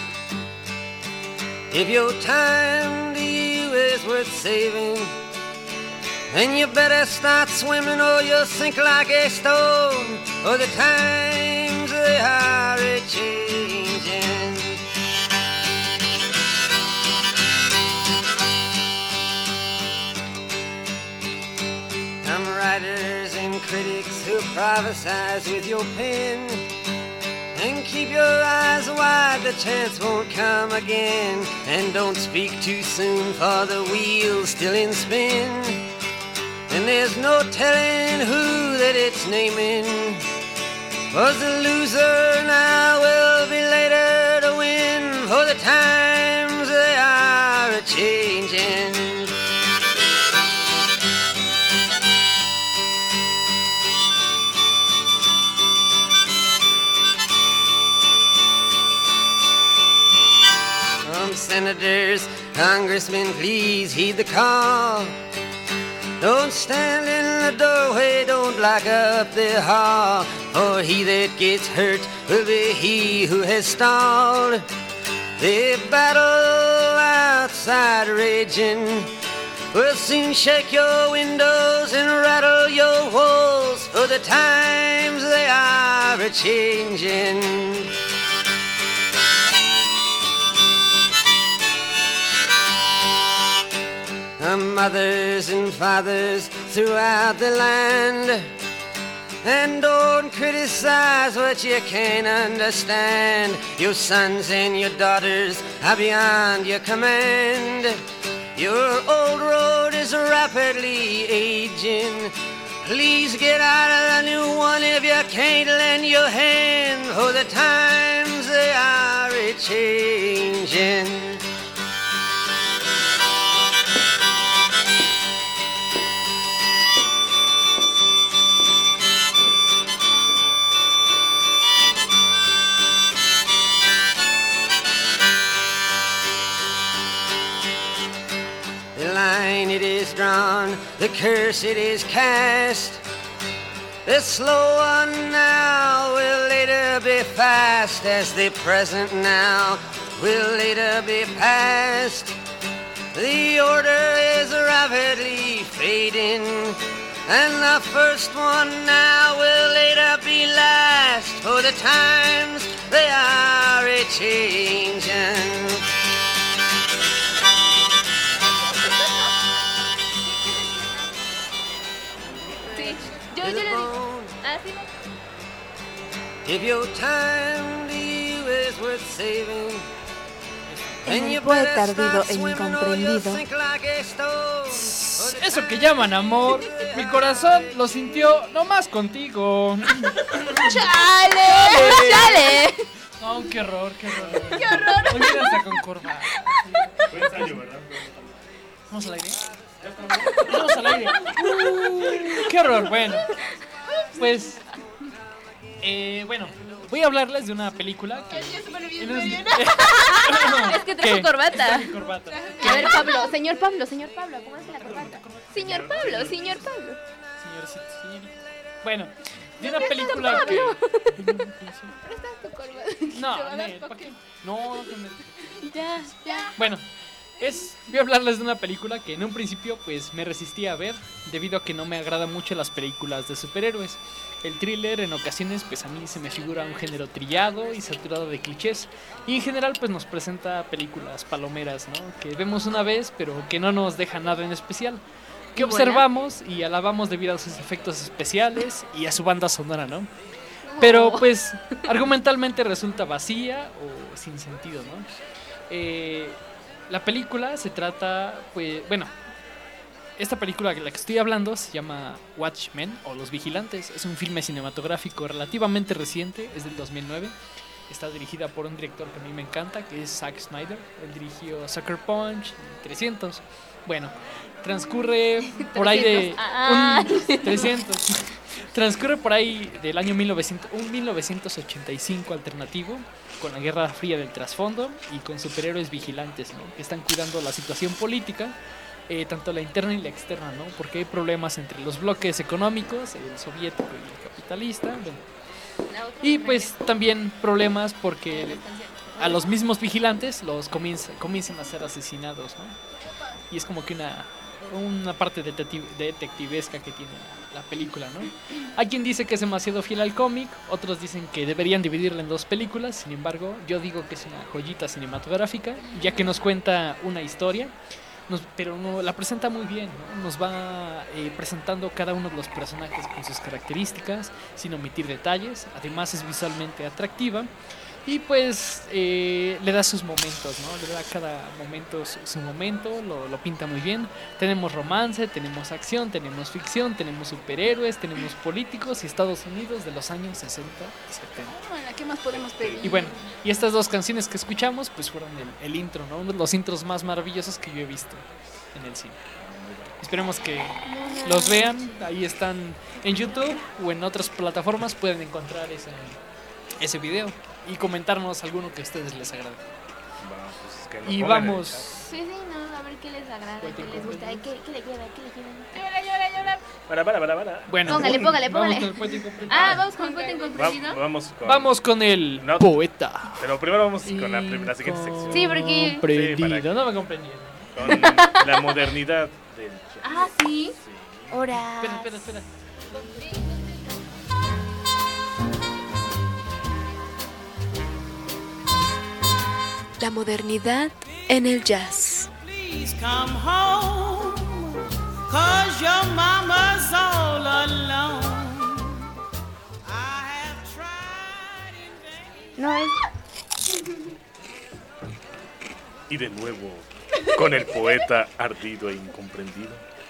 If your time to you is worth saving, then you better start swimming or you'll sink like a stone, or the times they are a-changing. Some writers and critics who prophesize with your pen, and keep your eyes wide, the chance won't come again. And don't speak too soon, for the wheel's still in spin, and there's no telling who that it's naming. Was the loser now will be later to win, for the times they are a-changing. From senators, congressmen, please heed the call. Don't stand in the doorway, don't block up the hall, for he that gets hurt will be he who has stalled. The battle outside raging, will soon shake your windows and rattle your walls, for the times they are a-changing. Mothers and fathers throughout the land, and don't criticize what you can't understand. Your sons and your daughters are beyond your command. Your old road is rapidly aging. Please get out of the new one if you can't lend your hand, for the times they are a-changing. It is drawn, the curse it is cast. The slow one now will later be fast, as the present now will later be past. The order is rapidly fading, and the first one now will later be last, for the times they are a-changing. Yo, yo le digo. Ah, sí, no. If your time to you is worth saving. En el poeta ardido e incomprendido. Eso que llaman amor, mi corazón lo sintió nomás contigo. ¡Chale! ¡Chale! Oh, qué horror, qué horror. ¡Qué horror! Hoy viene hasta con corbata. Buen ensayo, ¿verdad? ¿Vamos al aire? Vamos al aire. Uh, ¡Qué horror! Bueno, pues... Eh, bueno, voy a hablarles de una película que... Es que tengo corbata. Mi corbata. A ver, Pablo, señor Pablo, señor Pablo, póngase la corbata. Señor Pablo, señor Pablo. Señorcito, señorita. Bueno, de una película que... Prestas tu corbata. No, Te va a dar ne, ¿pa' toque. qué? No, no me- Ya, ya. Bueno, es, voy a hablarles de una película que en un principio pues me resistí a ver debido a que no me agradan mucho las películas de superhéroes. El thriller en ocasiones pues a mí se me figura un género trillado y saturado de clichés, y en general pues nos presenta películas palomeras, ¿no? Que vemos una vez pero que no nos deja nada en especial, que ¿Y observamos y alabamos debido a sus efectos especiales y a su banda sonora, ¿no? Pero pues argumentalmente resulta vacía o sin sentido, ¿no? Eh, la película se trata, pues, bueno, esta película de la que estoy hablando se llama Watchmen o Los Vigilantes. Es un filme cinematográfico relativamente reciente, es del dos mil nueve. Está dirigida por un director que a mí me encanta, que es Zack Snyder. Él dirigió Sucker Punch y trescientos. Bueno, transcurre por ahí de... Ah. Un, trescientos. Transcurre por ahí del año mil novecientos, un mil novecientos ochenta y cinco alternativo, con la Guerra Fría del trasfondo y con superhéroes vigilantes, ¿no? Que están cuidando la situación política, eh, tanto la interna y la externa, ¿no? Porque hay problemas entre los bloques económicos, el soviético y el capitalista, bueno. Y pues también problemas porque a los mismos vigilantes los comienza, comienzan a ser asesinados, ¿no? Y es como que una, una parte detective, detectivesca que tiene la, la película, ¿no? Hay quien dice que es demasiado fiel al cómic, otros dicen que deberían dividirla en dos películas. Sin embargo, yo digo que es una joyita cinematográfica, ya que nos cuenta una historia, nos, pero no, la presenta muy bien, ¿no? Nos va eh, presentando cada uno de los personajes con sus características, sin omitir detalles. Además es visualmente atractiva. Y pues eh, le da sus momentos, ¿no? Le da a cada momento su, su momento, lo, lo pinta muy bien. Tenemos romance, tenemos acción, tenemos ficción, tenemos superhéroes, tenemos políticos y Estados Unidos de los años sesenta y setenta. Bueno, ¿qué más podemos pedir? Y bueno, y estas dos canciones que escuchamos pues fueron el, el intro, ¿no? Uno de los intros más maravillosos que yo he visto en el cine. Esperemos que los vean, ahí están en YouTube o en otras plataformas, pueden encontrar ese, ese video y comentarnos alguno que a ustedes les agrade. Pues es que no Y pongan vamos. Sí, sí, no, a ver qué les agrada, qué les gusta, qué, qué le queda, qué le queda. Llora, llora, llora. Para, para, para, para. Bueno, Póngale, póngale, vamos póngale. con el poeta incomprendido. Ah, vamos con el poeta Va- incomprendido. vamos con... Vamos con el No. poeta. Pero primero vamos con la, prim- la siguiente sección. Sí, porque- Comprendido, Sí, para- no me comprendieron. Con la modernidad del jazz. Ah, sí. Sí. Ahora. Espera, espera, espera. La modernidad en el jazz. Please come home, 'cause your mama's all alone. I have tried in vain. No es. Y de nuevo, con el poeta ardido e incomprendido.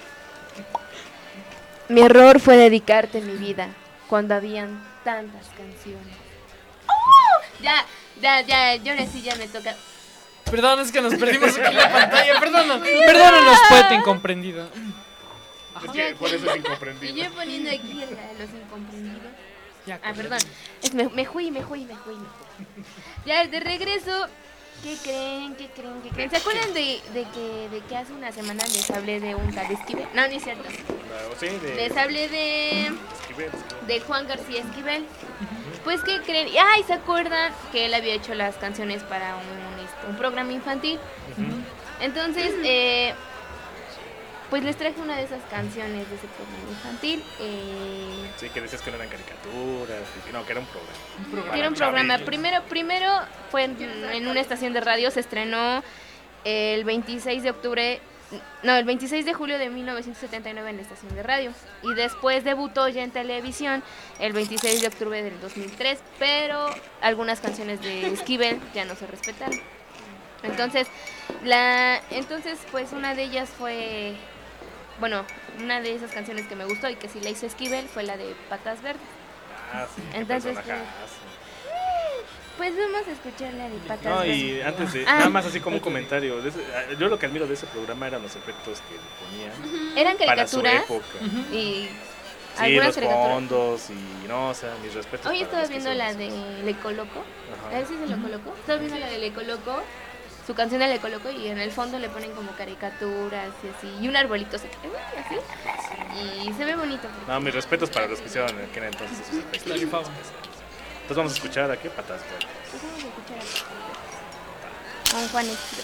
Mi error fue dedicarte mi vida cuando habían tantas canciones. ¡Oh! Ya, ya, ya, yo sí ya me toca. Perdón, es que nos perdimos aquí en la pantalla. Perdónanos, perdónanos, poeta incomprendido. Es que por eso es Y incomprendido. yo poniendo aquí la de los incomprendidos. Ya, Ah, perdón. Es me, me fui, me fui, me fui, me fui. Ya, de regreso. ¿Qué creen? ¿Qué creen? ¿Qué creen? ¿Se acuerdan de, de, que, de que hace una semana les hablé de un tal Esquivel? No, ni es cierto. No, sí, de... Les hablé de, Esquivel, Esquivel. de Juan García Esquivel. Pues, ¿qué creen? Ay, ¿se acuerdan que él había hecho las canciones para un, este, un programa infantil? Entonces, eh, pues les traje una de esas canciones de ese programa infantil. Eh, Sí, que decías que no eran caricaturas, y que no, que era un programa. Un programa. Era un programa. Chavillos. Primero, primero fue en, en una estación de radio, se estrenó el veintiséis de octubre, no, el veintiséis de julio de mil novecientos setenta y nueve en la estación de radio. Y después debutó ya en televisión el veintiséis de octubre del dos mil tres, pero algunas canciones de Esquivel ya no se respetaron. Entonces, la, entonces pues una de ellas fue, bueno, una de esas canciones que me gustó y que sí la hizo Esquivel fue la de Patas Verdes. Ah, sí, qué Entonces, personajazo. Pues vamos a escuchar la de Patas No, Verdes. y antes de, Ah. nada más así como un comentario, de ese- yo lo que admiro de ese programa eran los efectos que le ponían Eran para su caricaturas época. y Sí, algunas los caricaturas. fondos y no, o sea, mis respetos. Hoy para estaba los que viendo hicieron la eso. de Le Coloco. Ajá. A ver si se lo coloco. Estaba viendo la de Le Coloco, su canción de Le Coloco, y en el fondo le ponen como caricaturas y así, y un arbolito así, así, y se ve bonito. No, mis respetos para los que hicieron en aquel entonces esos efectos. La rifaban. Entonces vamos a escuchar aquí Patas Verdes. Pues vamos a escuchar a Don Juan Esquivel.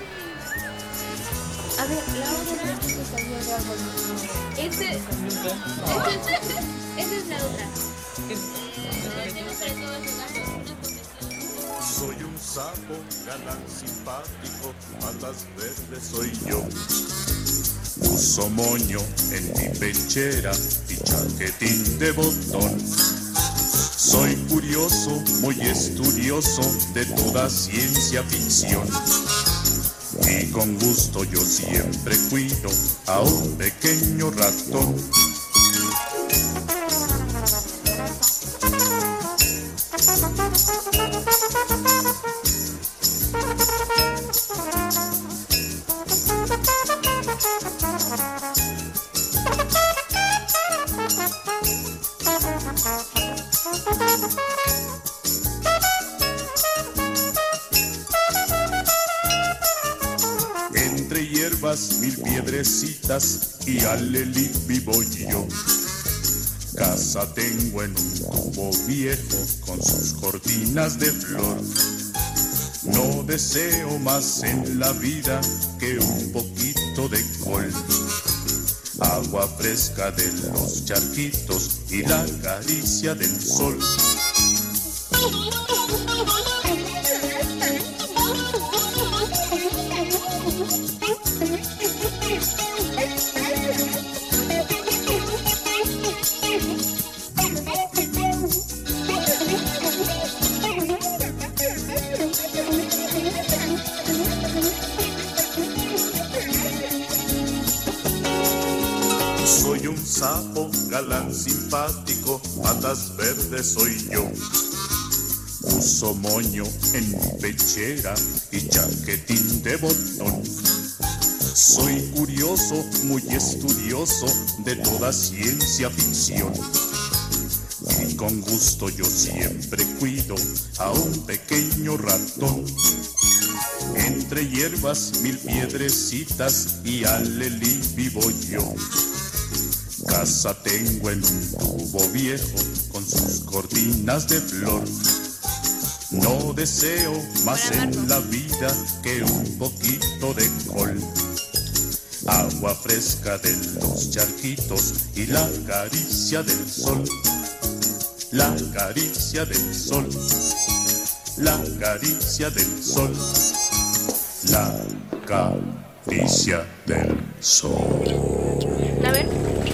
A ver, la otra vez que salió de arbolito. Este, esa es la otra. Soy un sapo, galán simpático, patas verdes soy yo. Uso moño en mi pechera y chaquetín de botón. Soy curioso, muy estudioso de toda ciencia ficción. Y con gusto yo siempre cuido a un pequeño ratón. Entre hierbas mil piedrecitas y alelí vivo yo. Casa tengo en un cubo viejo con sus cortinas de flor. No deseo más en la vida que un poquito de col. Agua fresca de los charquitos y la caricia del sol. Soy un sapo galán simpático, patas verdes soy yo. Uso moño en mi pechera y chaquetín de botón. Soy curioso, muy estudioso de toda ciencia ficción. Y con gusto yo siempre cuido a un pequeño ratón. Entre hierbas mil piedrecitas y alelí vivo yo. Casa tengo en un cubo viejo con sus cortinas de flor. No deseo más en la vida que un poquito de col, agua fresca de los charquitos y la caricia del sol. La caricia del sol, la caricia del sol, la caricia del sol. A ver.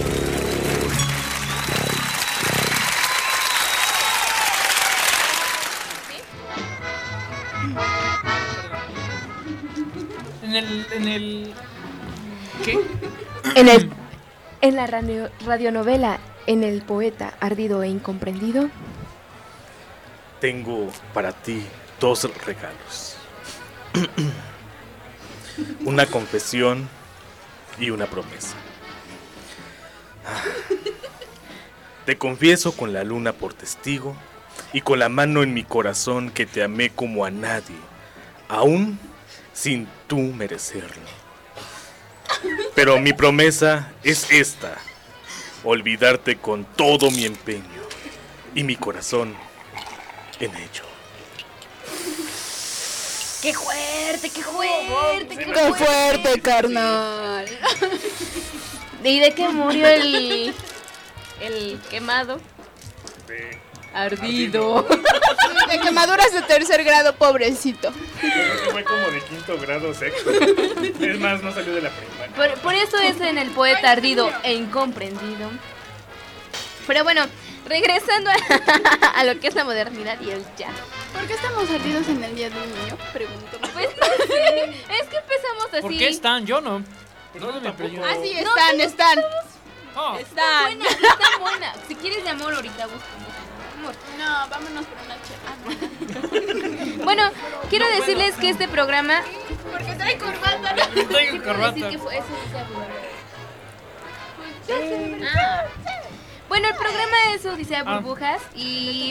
En el, en el, ¿qué? En el, en la radio, radionovela, en el poeta ardido e incomprendido. Tengo para ti dos regalos. Una confesión y una promesa. Te confieso con la luna por testigo y con la mano en mi corazón que te amé como a nadie, aún sin tú merecerlo. Pero mi promesa es esta: olvidarte con todo mi empeño y mi corazón en ello. ¡Qué fuerte, qué fuerte, qué ¡Qué fuerte! fuerte, carnal! ¿Y de qué murió el, el quemado? Ardido. De quemaduras de tercer grado, pobrecito. Creo que fue como de quinto grado sexto. Es más, no salió de la primaria. Por, por eso es en el poeta ardido e incomprendido. Pero bueno, regresando a, a lo que es la modernidad y el jazz. ¿Por qué estamos ardidos en el día del niño? Pregunto. Pues no sé, es que empezamos así. ¿Por qué están? Yo no. Perdóname, pero yo... Ah, sí, No, están, están. Oh. Está buena, está buena. Si quieres de amor ahorita buscamos. Amor. No, vámonos por una chela. Bueno, quiero decirles que este programa... Porque trae corbata. Traigo corbata. Decir que fue- eso es Odisea. Ah. Bueno, el programa es Odisea Ah. Burbujas y...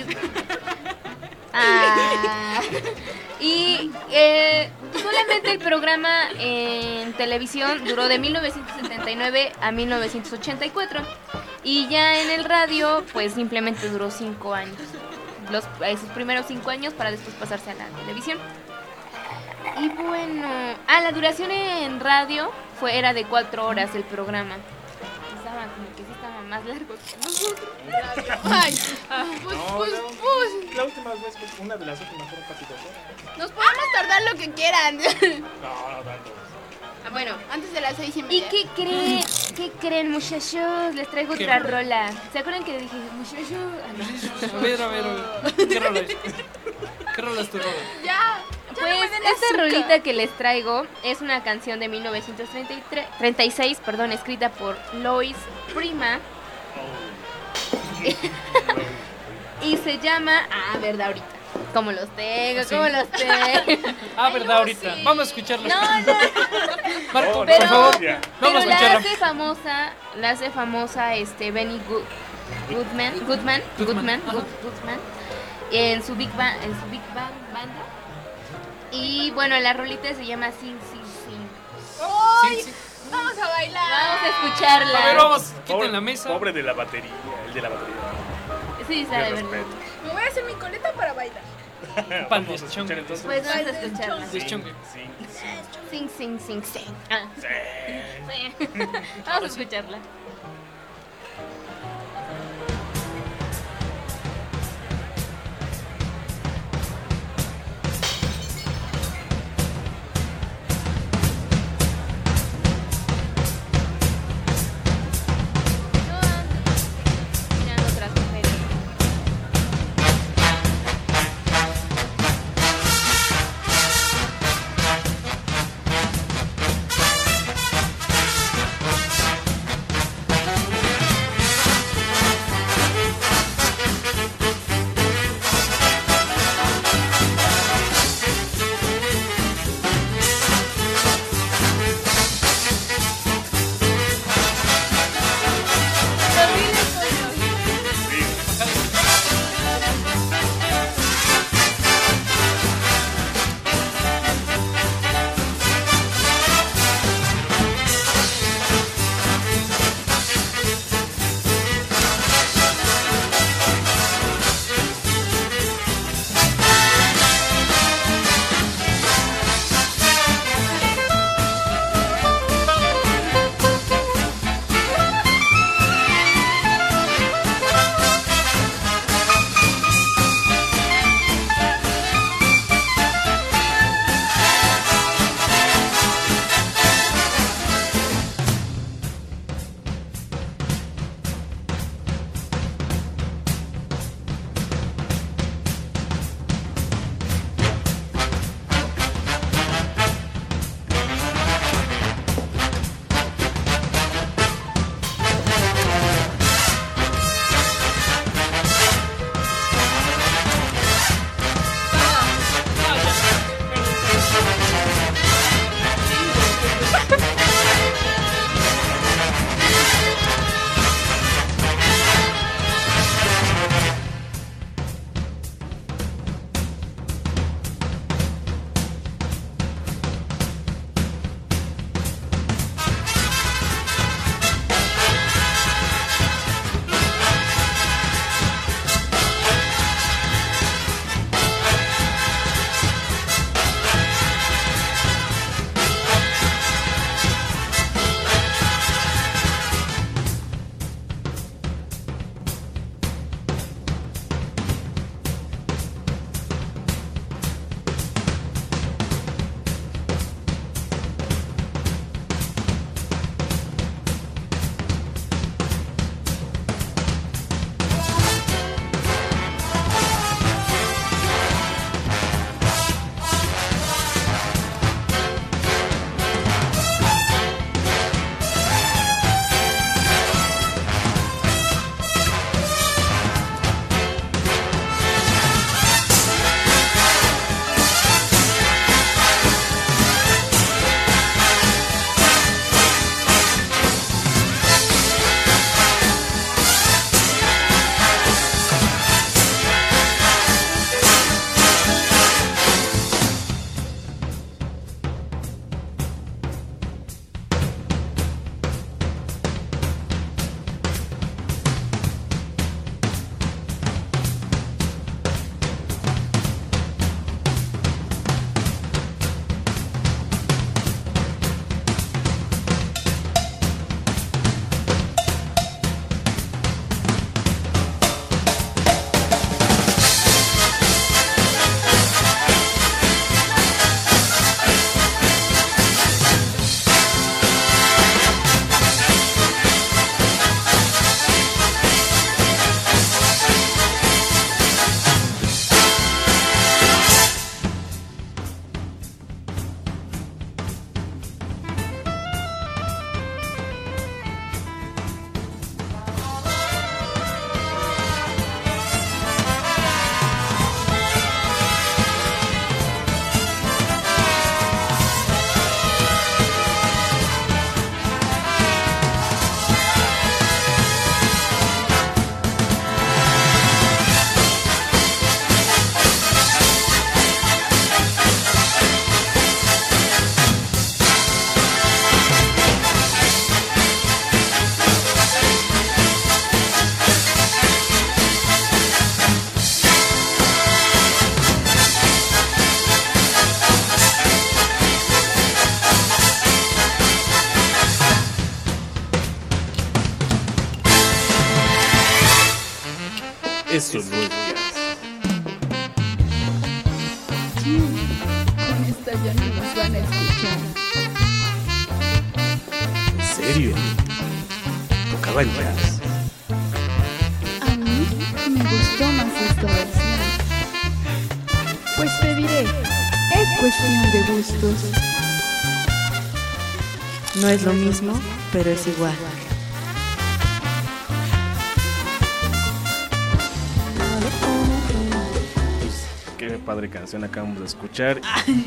Ah, y eh, solamente el programa en televisión duró de mil novecientos setenta y nueve a mil novecientos ochenta y cuatro y ya en el radio pues simplemente duró cinco años, los, esos primeros cinco años para después pasarse a la televisión. Y bueno, ah, la duración en radio fue era de cuatro horas el programa. Estaba como que sí estaba más largo que nosotros. Ay, pues, No, pues, no. pues. La última vez, que- una de las últimas fueron casi dos horas. Nos podemos tardar lo que quieran. No, no tanto. Ah, bueno, Antes de las seis y ¿y media. qué creen? ¿Qué creen, muchachos? Les traigo ¿Qué? otra rola. ¿Se acuerdan que dije muchachos? Ah, no. A ver, a ver, a ver. ¿Qué rola es? ¿Qué rola es tu rola? Ya. Ya Pues no me den esta azúcar. rolita que les traigo es una canción de mil novecientos treinta y tres, treinta y seis, perdón, escrita por Lois Prima. Y se llama... Ah, verdad, ahorita. ¿Cómo los tengo? Sí. ¿Cómo los tengo? Ah, verdad, ahorita. sí. Vamos a escucharla. No, no. Marco, Oh, Pero- por favor. ya. Vamos a Pero la escucharla. hace famosa, la hace famosa este Benny Good- Goodman, Goodman, Goodman, Goodman, ajá. Good- Goodman, en su Big Band, en su Big Band banda. Y bueno, la rolita se llama Sing Sing Sing. ¡Ay! Sí, sí. Vamos a bailar. Vamos a escucharla. A ver, vamos. Pobre, Quiten la mesa. pobre de la batería, el de la batería. Sí, Qué sabe verdad. respeto. Me voy a hacer mi coleta para bailar. Pan Vamos a de escuchar chongue. entonces. Pues vamos a escucharla. Deschongue. Sí, sí, Sing Sing Sing Sing. Ah, sí. sí. Vamos a escucharla. No, miran otras mujeres. Thank Eso no es jazz. Sí, con esta ya no nos van a escuchar. ¿En serio? ¿Tocaban jazz? A mí me gustó más esta versión. Pues te diré, es cuestión de gustos. No es lo mismo, pero es igual. Qué padre canción acabamos de escuchar.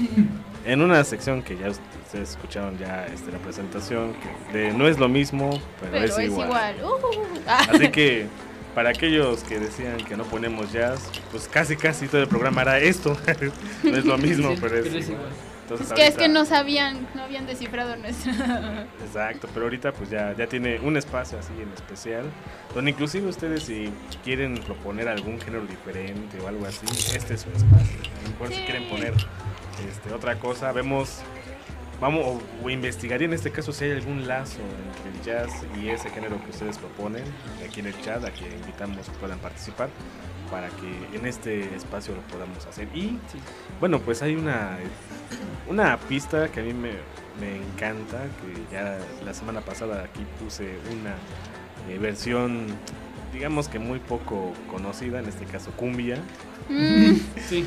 En una sección que ya ustedes escucharon ya este, la presentación, que de no es lo mismo, pero, Pero es, es igual. igual. Uh. Así que para aquellos que decían que no ponemos jazz, pues casi casi todo el programa era esto. No es lo mismo, Sí, pero es, pero es igual. igual. Entonces, Es que es ahorita- que no sabían, no habían descifrado nuestra. Exacto, pero ahorita pues ya, ya tiene un espacio así en especial, donde inclusive ustedes si quieren proponer algún género diferente o algo así, este es su espacio. A lo mejor si Sí. quieren poner este, otra cosa, vemos, vamos o, o investigaría en este caso si hay algún lazo entre el jazz y ese género que ustedes proponen, aquí en el chat, a que invitamos que puedan participar, para que en este espacio lo podamos hacer. Y bueno, pues hay una, una pista que a mí me, me encanta, que ya la semana pasada aquí puse una eh, versión, digamos que muy poco conocida, en este caso cumbia. Mm. Sí.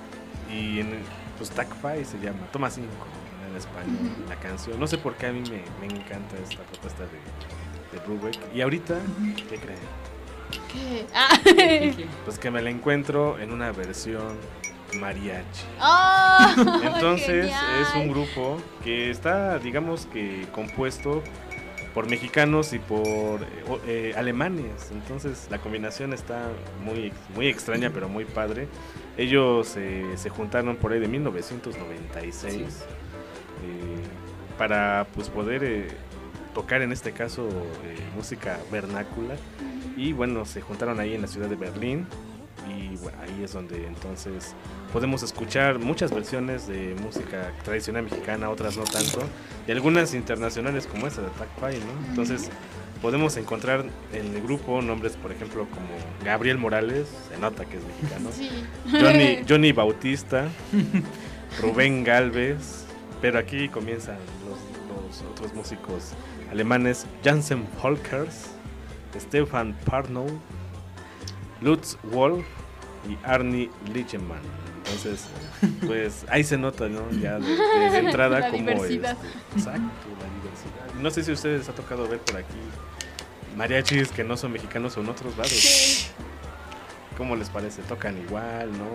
Y en, pues Tacfai se llama, Toma cinco en español, la canción. No sé por qué a mí me, me encanta esta propuesta de, de Brubeck. Y ahorita, ¿qué creen? ¿Qué? Ah. Pues que me la encuentro en una versión mariachi. Oh, Entonces genial. es un grupo que está, digamos que compuesto por mexicanos y por eh, o- eh, alemanes. Entonces la combinación está muy, muy extraña, pero muy padre. Ellos eh, se juntaron por ahí de mil novecientos noventa y seis eh, para pues poder eh, tocar en este caso eh, música vernácula. Y bueno, se juntaron ahí en la ciudad de Berlín y bueno, ahí es donde entonces podemos escuchar muchas versiones de música tradicional mexicana, otras no tanto, y algunas internacionales como esta de Tacfai, ¿no? Entonces podemos encontrar en el grupo nombres, por ejemplo, como Gabriel Morales, se nota que es mexicano, Sí. Johnny, Johnny Bautista, Rubén Galvez, pero aquí comienzan los, los otros músicos alemanes, Jansen Volkers, Stefan Parnow, Lutz Wolf y Arnie Lichemann. Entonces, pues ahí se nota, ¿no? Ya de, de- de entrada La como diversidad. este, exacto, la diversidad. No sé si a ustedes les ha tocado ver por aquí mariachis que no son mexicanos o en otros lados. Sí. ¿Cómo les parece? ¿Tocan igual, no?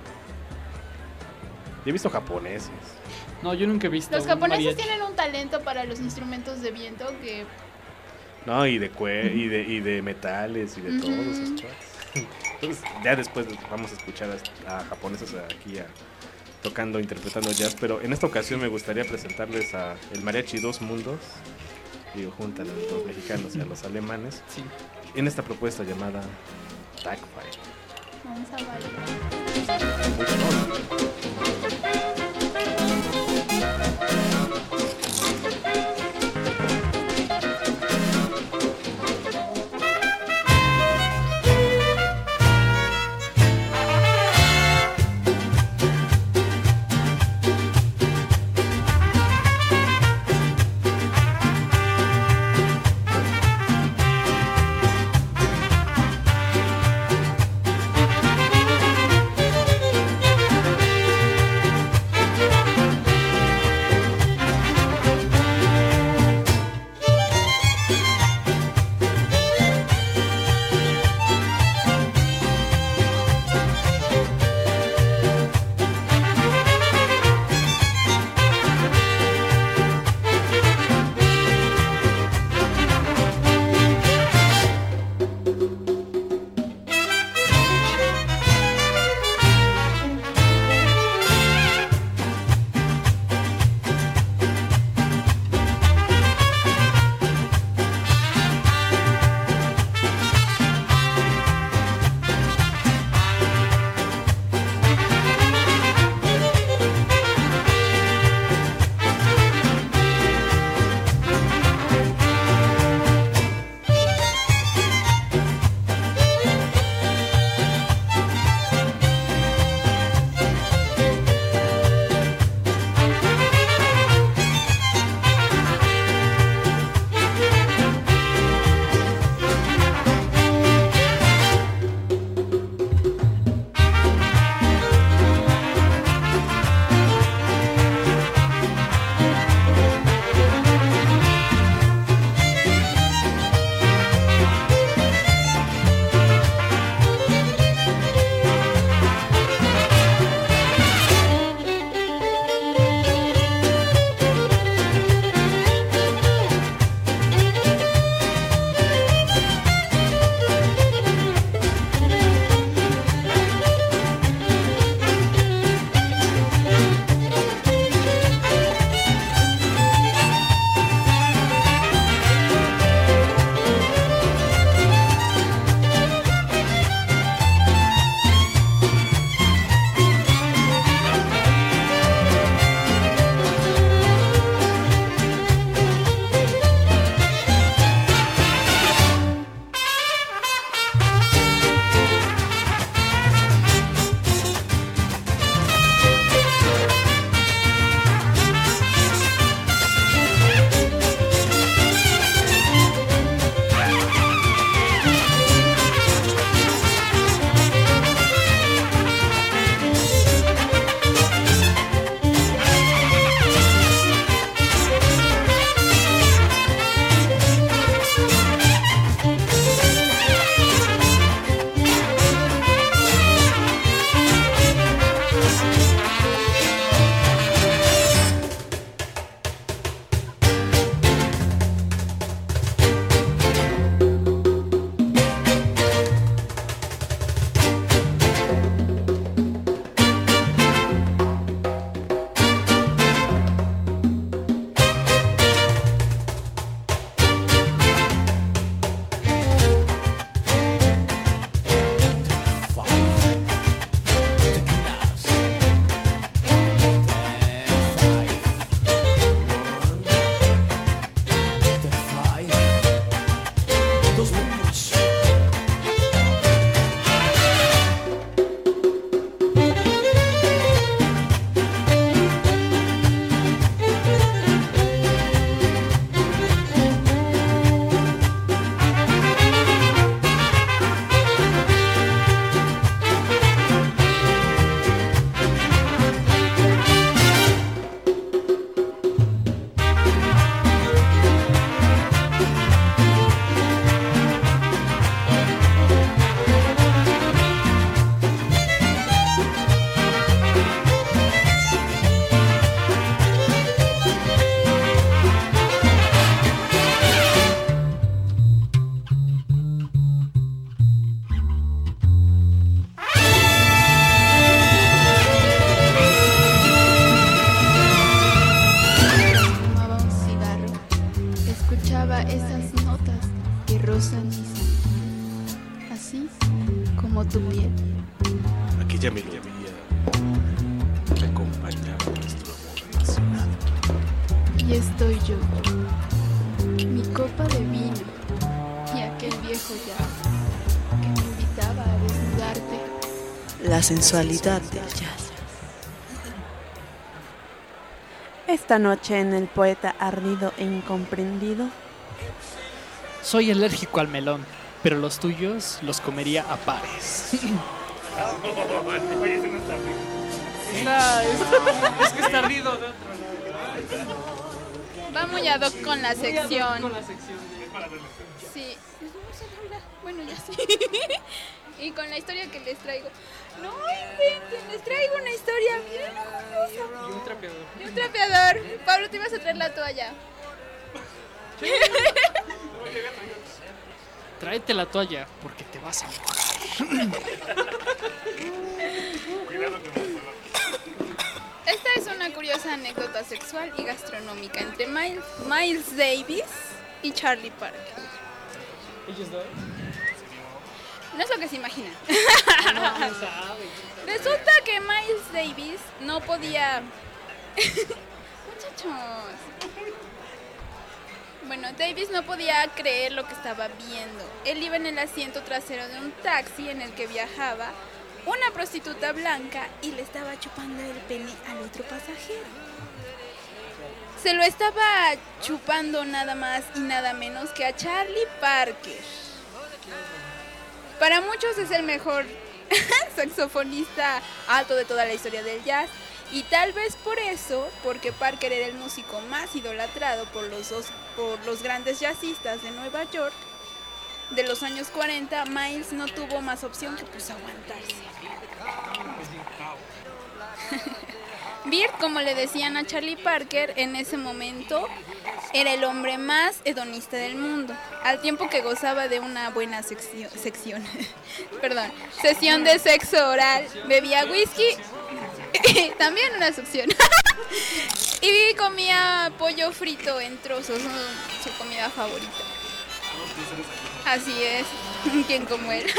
Yo he visto japoneses. No, yo nunca he visto. Los un japoneses mariachi. tienen un talento para los instrumentos de viento que No, y de cue y de, y de metales y de Ujú. todos esos cuates. Entonces, ya después vamos a escuchar a, a japoneses aquí a- tocando, interpretando jazz, pero en esta ocasión me gustaría presentarles a el mariachi Dos Mundos, digo, juntan a los mexicanos y a los alemanes, Sí. en esta propuesta llamada Tacfai. vamos a bailar. Thank estoy yo, mi copa de vino y aquel viejo jazz que me invitaba a desnudarte. La sensualidad del jazz. Esta noche en El Poeta Ardido e Incomprendido. Soy alérgico al melón, pero los tuyos los comería a pares. Está, es, es que está ardido de otro lado. Vamos ya Doc con la sección. Con la sección. Sí. Bueno, ya sí. Y con la historia que les traigo. No inventen, les traigo una historia bien hermosa. Y un trapeador. Y un trapeador. Pablo, te ibas a traer la toalla. Tráete la toalla, porque te vas a mojar. Esta es una curiosa anécdota sexual y gastronómica entre Miles, Miles Davis y Charlie Parker. ¿Ellos dos? No es lo que se imaginan. No, quién sabe. Resulta que Miles Davis no podía... Muchachos. Bueno, Davis no podía creer lo que estaba viendo. Él iba en el asiento trasero de un taxi en el que viajaba una prostituta blanca y le estaba chupando el pene al otro pasajero. Se lo estaba chupando nada más y nada menos que a Charlie Parker. Para muchos es el mejor saxofonista alto de toda la historia del jazz. Y tal vez por eso, porque Parker era el músico más idolatrado por los, dos, por los grandes jazzistas de Nueva York de los años cuarenta, Miles no tuvo más opción que pues aguantarse. Beard, como le decían a Charlie Parker, en ese momento era el hombre más hedonista del mundo, al tiempo que gozaba de una buena sección, sección perdón, sesión de sexo oral, bebía whisky, también una sección, y comía pollo frito en trozos, ¿no? Su comida favorita. Así es, quien como él.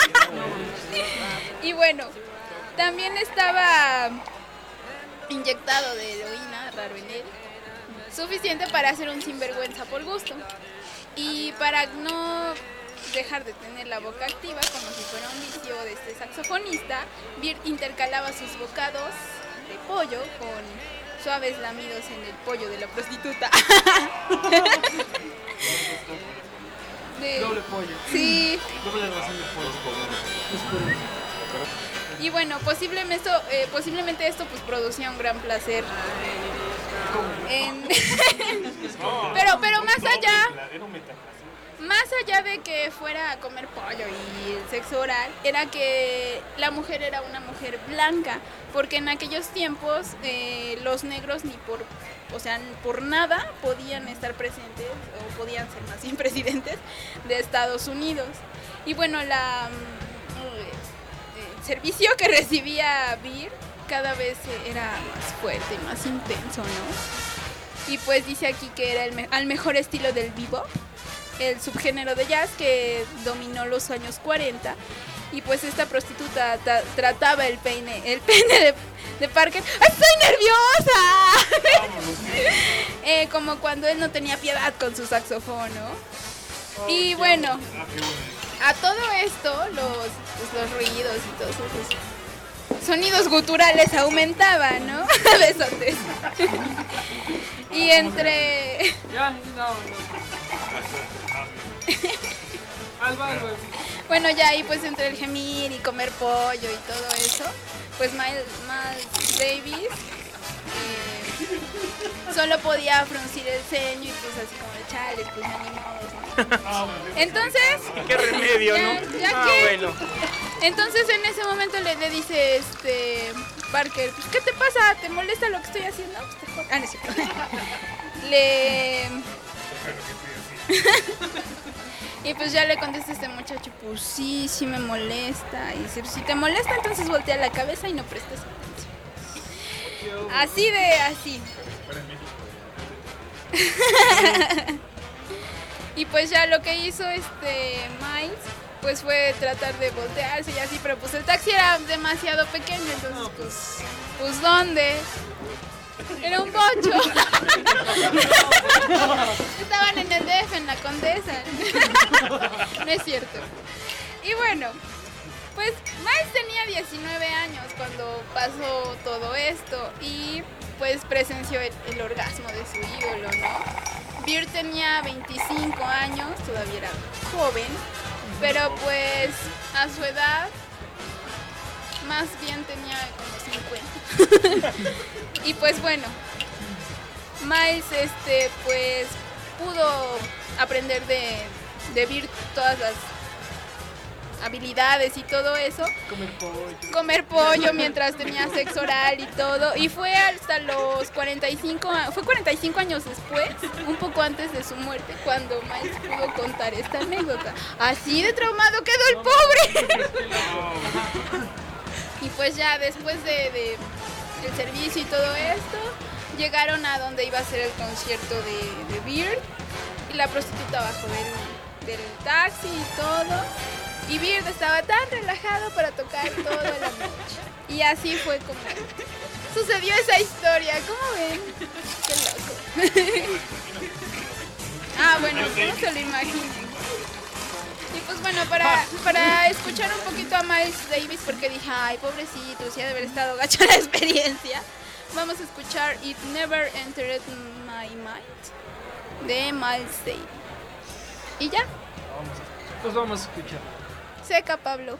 Y bueno, también estaba inyectado de heroína, raro en él, suficiente para ser un sinvergüenza por gusto. Y para no dejar de tener la boca activa, como si fuera un vicio de este saxofonista, Beard intercalaba sus bocados de pollo con suaves lamidos en el pollo de la prostituta. De... Doble pollo. Sí. Doble ración de pollo. Y bueno, posiblemente esto, eh, posiblemente esto pues producía un gran placer. En... pero, pero más allá, más allá de que fuera a comer pollo y el sexo oral, era que la mujer era una mujer blanca, porque en aquellos tiempos eh, los negros ni por, o sea, por nada podían estar presentes o podían ser más bien presidentes de Estados Unidos. Y bueno, la el servicio que recibía Beard cada vez era más fuerte y más intenso, ¿no? Y pues dice aquí que era el me- al mejor estilo del bebop, el subgénero de jazz que dominó los años cuarenta. Y pues esta prostituta ta- trataba el peine, el pene de, de Parker. ¡Estoy nerviosa! eh, como cuando él no tenía piedad con su saxofón, ¿no? Y bueno, a todo esto, los, pues, los ruidos y todos esos sonidos guturales aumentaban, ¿no? Besotes. Y entre... Ya, no, no. Bueno, ya ahí pues entre el gemir y comer pollo y todo eso, pues Miles, Miles Davis eh, solo podía fruncir el ceño y pues así como de chales, pues animados, ¿no? Entonces... ¿Qué remedio, ya, no? ya Ah, que, bueno. Entonces en ese momento le, le dice este Parker, pues ¿qué te pasa? ¿Te molesta lo que estoy haciendo? Pues te jodas. Ah, no es cierto. Le... Y pues ya le contesta este muchacho, pues sí, sí me molesta. Y dice, si te molesta, entonces voltea la cabeza y no prestes atención. Así de así. Y pues ya lo que hizo este Miles, pues fue tratar de voltearse y así, pero pues el taxi era demasiado pequeño, entonces pues, pues ¿dónde? Era un bocho. Estaban en el D F, en la Condesa. No es cierto. Y bueno, pues Miles tenía diecinueve años cuando pasó todo esto y pues presenció el, el orgasmo de su ídolo, ¿no? Beard tenía veinticinco años, todavía era joven, pero pues a su edad más bien tenía como cincuenta. Y pues bueno, Miles este pues pudo aprender de, de Beard todas las habilidades y todo eso. Comer pollo. Comer pollo mientras tenía sexo oral y todo. Y fue hasta los cuarenta y cinco, fue cuarenta y cinco años después, un poco antes de su muerte, cuando Miles pudo contar esta anécdota. Así de traumado quedó el pobre. Y pues ya después de, de el servicio y todo esto, llegaron a donde iba a ser el concierto de, de Beard. Y la prostituta bajó del, del taxi y todo. Y Beard estaba tan relajado para tocar toda la noche. Y así fue como sucedió esa historia. ¿Cómo ven? Qué loco. Ah, bueno, ¿cómo se lo imaginan? Y pues bueno, para, para escuchar un poquito a Miles Davis, porque dije, ay, pobrecito, sí ha de haber estado gacha la experiencia, vamos a escuchar It Never Entered My Mind de Miles Davis. Y ya. Pues vamos a escuchar. Seca, Pablo.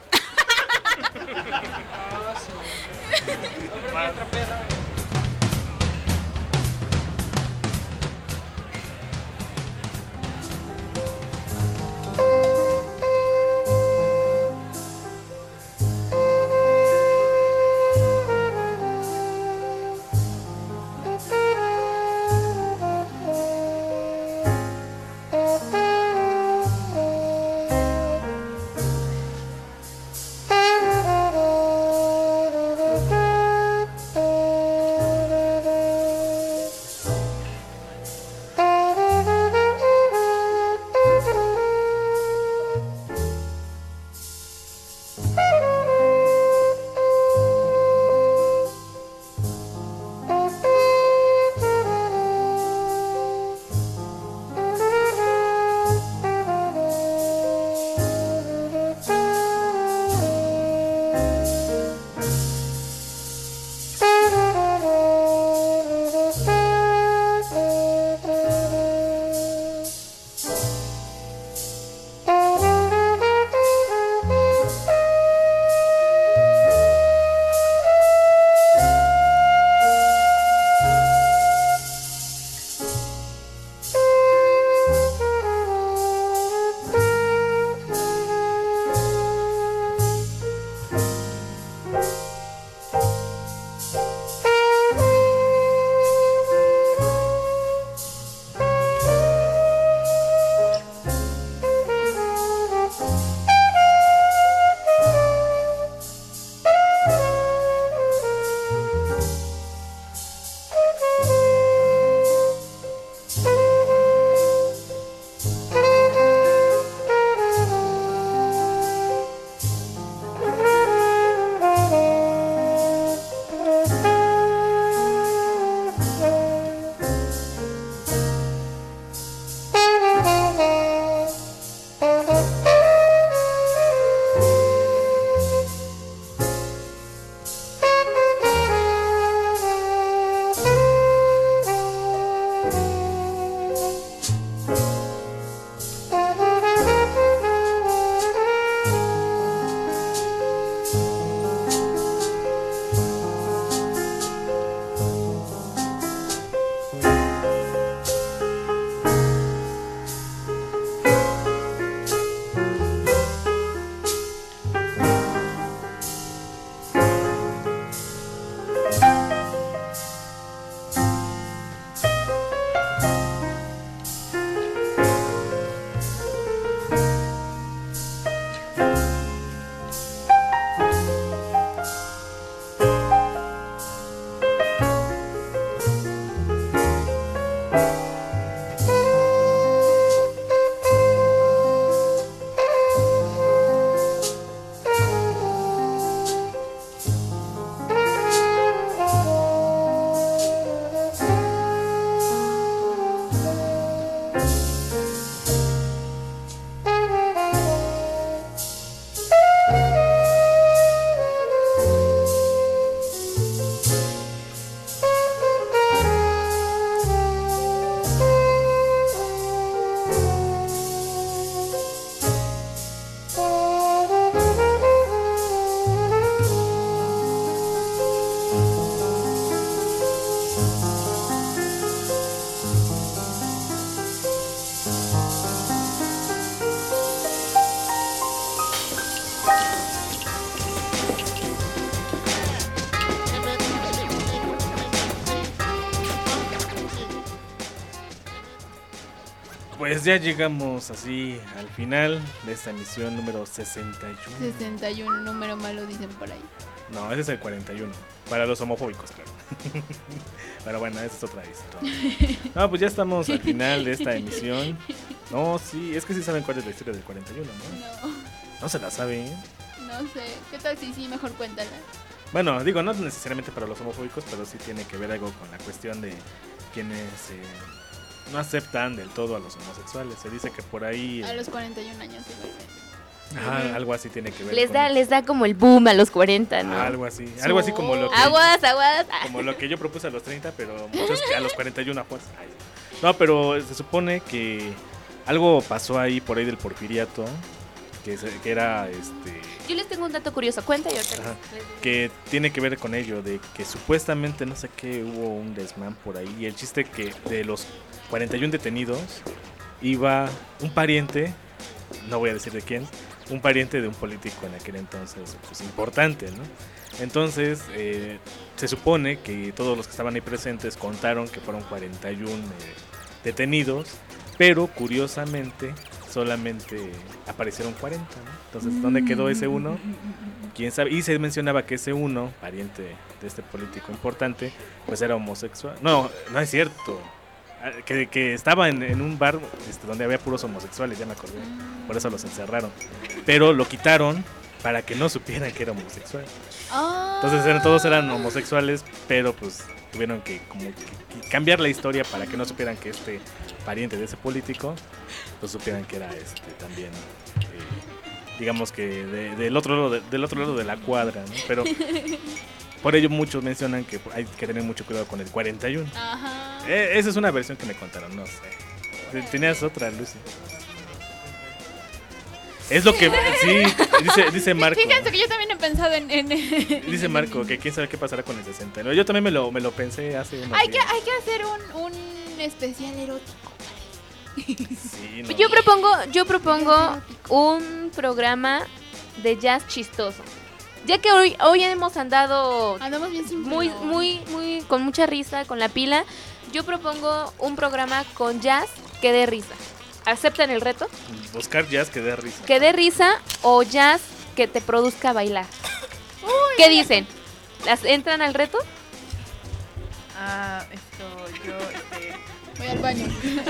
Pues ya llegamos así al final de esta emisión número sesenta y uno. sesenta y uno, número malo dicen por ahí. No, ese es el cuarenta y uno. Para los homofóbicos, claro. Pero bueno, esa es otra historia. No, pues ya estamos al final de esta emisión. No, sí, es que sí saben cuál es la historia del cuarenta y uno, ¿no? No, No se la saben. no sé. ¿Qué tal si sí? Mejor cuéntala. Bueno, digo, no necesariamente para los homofóbicos, pero sí tiene que ver algo con la cuestión de quienes eh, no aceptan del todo a los homosexuales. Se dice que por ahí... A los cuarenta y un años se vuelven. Ajá, algo así tiene que ver. Les con- da, les da como el boom a los cuarenta, ¿no? Ah, algo así, algo así como lo que... Aguas, aguas. Como lo que yo propuse a los treinta, pero muchos que a los cuarenta y uno a fuerza. Ay. No, pero se supone que algo pasó ahí por ahí del porfiriato, que, se- que era este... Yo les tengo un dato curioso. Cuenta y ahorita Ajá. les- les digo. que tiene que ver con ello, de que supuestamente no sé qué hubo un desmán por ahí, y el chiste que de los cuarenta y uno detenidos iba un pariente, no voy a decir de quién, un pariente de un político en aquel entonces, pues importante, ¿no? Entonces, eh, se supone que todos los que estaban ahí presentes contaron que fueron cuarenta y uno eh, detenidos, pero curiosamente solamente aparecieron cuarenta, ¿no? Entonces, ¿dónde quedó ese uno? ¿Quién sabe? Y se mencionaba que ese uno, pariente de este político importante, pues era homosexual. No, no es cierto. Ah, Que, que estaba en, en un bar este, donde había puros homosexuales, ya me acordé. Por eso los encerraron. Pero lo quitaron para que no supieran que era homosexual. Entonces eran, todos eran homosexuales, pero pues tuvieron que, como que- que cambiar la historia para que no supieran que este pariente de ese político, pues supieran que era este también, eh, digamos que de- del otro lado de, del otro lado de la cuadra, ¿no? Pero por ello muchos mencionan que hay que tener mucho cuidado con el cuarenta y uno. Ajá. Eh, esa es una versión que me contaron, no sé. Tenías otra, Lucy. Es lo que sí dice dice Marco. Fíjense que yo también he pensado en... en Dice Marco que quién sabe qué pasará con el sesenta y nueve. Yo también me lo, me lo pensé hace unos hay, que, días. hay que hacer un, un especial erótico. Sí, no. Yo propongo, yo propongo un programa de jazz chistoso. Ya que hoy, hoy hemos andado Andamos bien simple. muy, muy, muy, con mucha risa, con la pila, yo propongo un programa con jazz que dé risa. ¿Aceptan el reto? Buscar jazz que dé risa. Que dé risa o jazz que te produzca bailar. ¿Qué dicen? ¿Las entran al reto? Ah, esto, yo, este... Voy al baño.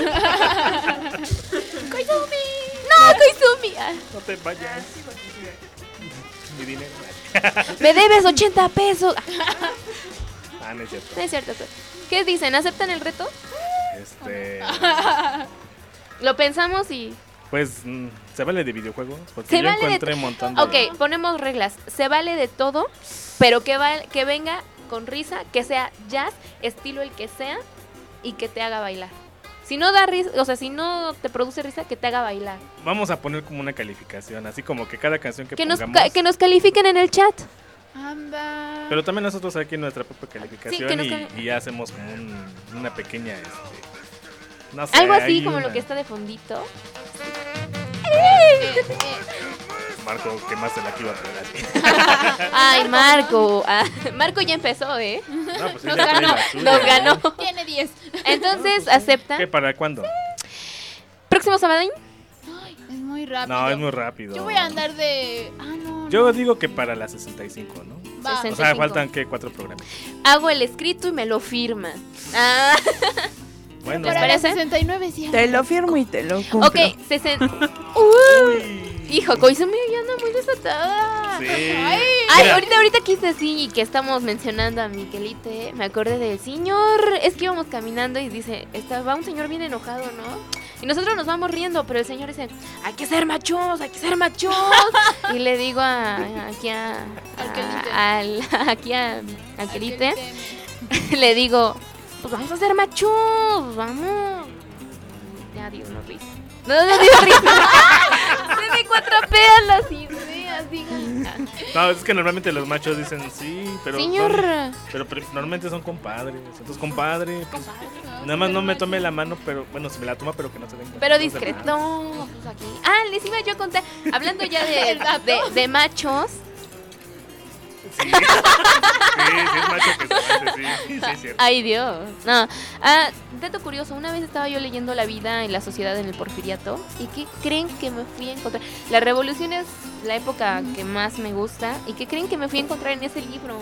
¡Koizumi! ¡No, Koizumi! Ah, No te vayas. Mi dinero. ¡me debes ochenta pesos! Ah, no es cierto. No es cierto. ¿Qué dicen? ¿Aceptan el reto? Este, Lo pensamos y... pues mm, se vale de videojuegos porque Se yo vale de encontré to- un montón de Ok, ponemos reglas. Se vale de todo, pero que, va- que venga con risa, que sea jazz, estilo el que sea, y que te haga bailar. Si no da risa, o sea, si no te produce risa, que te haga bailar. Vamos a poner como una calificación, así como que cada canción que, Que nos, pongamos. ca- que nos califiquen en el chat. Anda. Pero también nosotros aquí nuestra propia calificación que nos y, cali- y ya hacemos como un- una pequeña, este, no sé, Algo así hay como una- lo que está de fondito. Marco, que más se la que iba a traer así. Ay, Marco. Ah, Marco ya empezó, ¿eh? No, pues sí, Nos ya trae ganó, la suya, nos ¿no? ganó. Tiene diez. Entonces, ¿aceptan? ¿Qué, para cuándo? ¿Próximo sábado? Es muy rápido. No, es muy rápido. Yo voy a andar de... Ah, no. Yo digo que para las sesenta y cinco, ¿no? Va. O sea, sesenta y cinco. faltan, ¿qué? Cuatro programas. Hago el escrito y me lo firman. Ah. Bueno, ¿Les Para las parece? sesenta y nueve sí. Te lo firmo y te lo cumplo. Ok, sesenta. Uy. Hijo, Koizumi ya anda muy desatada. sí. Ay. Ay, Mira, ahorita, ahorita quise así y que estamos mencionando a Miquelite, me acordé del señor, es que íbamos caminando y dice, estaba un señor bien enojado, ¿no? Y nosotros nos vamos riendo, pero el señor dice, hay que ser machos, hay que ser machos. Y le digo a, aquí a, a- al, aquí a Miquelite, le digo, pues vamos a ser machos, vamos. Ya dio una risa. No, no dio risa. Se me cuatrapean las ideas. digan. No, es que normalmente los machos dicen sí, pero Señor. son- pero, pero normalmente son compadres. Entonces, compadre, pues, nada más no me tome la mano, pero bueno, se me la toma, pero que no se den cuenta. Pero No se discreto. va. No, pues aquí. Ah, les iba yo a contar. Hablando ya de, de, de machos. Sí, sí, es macho que se vende, sí, sí, es cierto. Ay, Dios. No. Ah, dato curioso. Una vez estaba yo leyendo La vida en la sociedad en el Porfiriato. ¿Y qué creen que me fui a encontrar? La revolución es la época que más me gusta. ¿Y qué creen que me fui a encontrar en ese libro?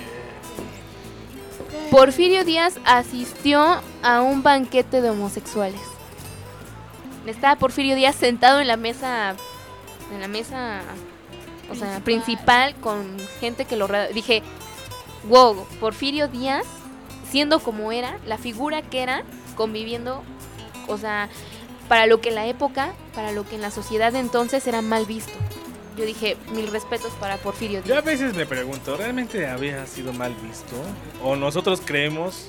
Porfirio Díaz asistió a un banquete de homosexuales. Estaba Porfirio Díaz sentado en la mesa, en la mesa, o sea, principal con gente que lo rodea. Dije, wow, Porfirio Díaz, siendo como era, la figura que era, conviviendo, o sea, para lo que en la época, para lo que en la sociedad de entonces era mal visto. Yo dije, mil respetos para Porfirio Yo a Díaz. veces me pregunto, ¿realmente había sido mal visto? ¿O nosotros creemos?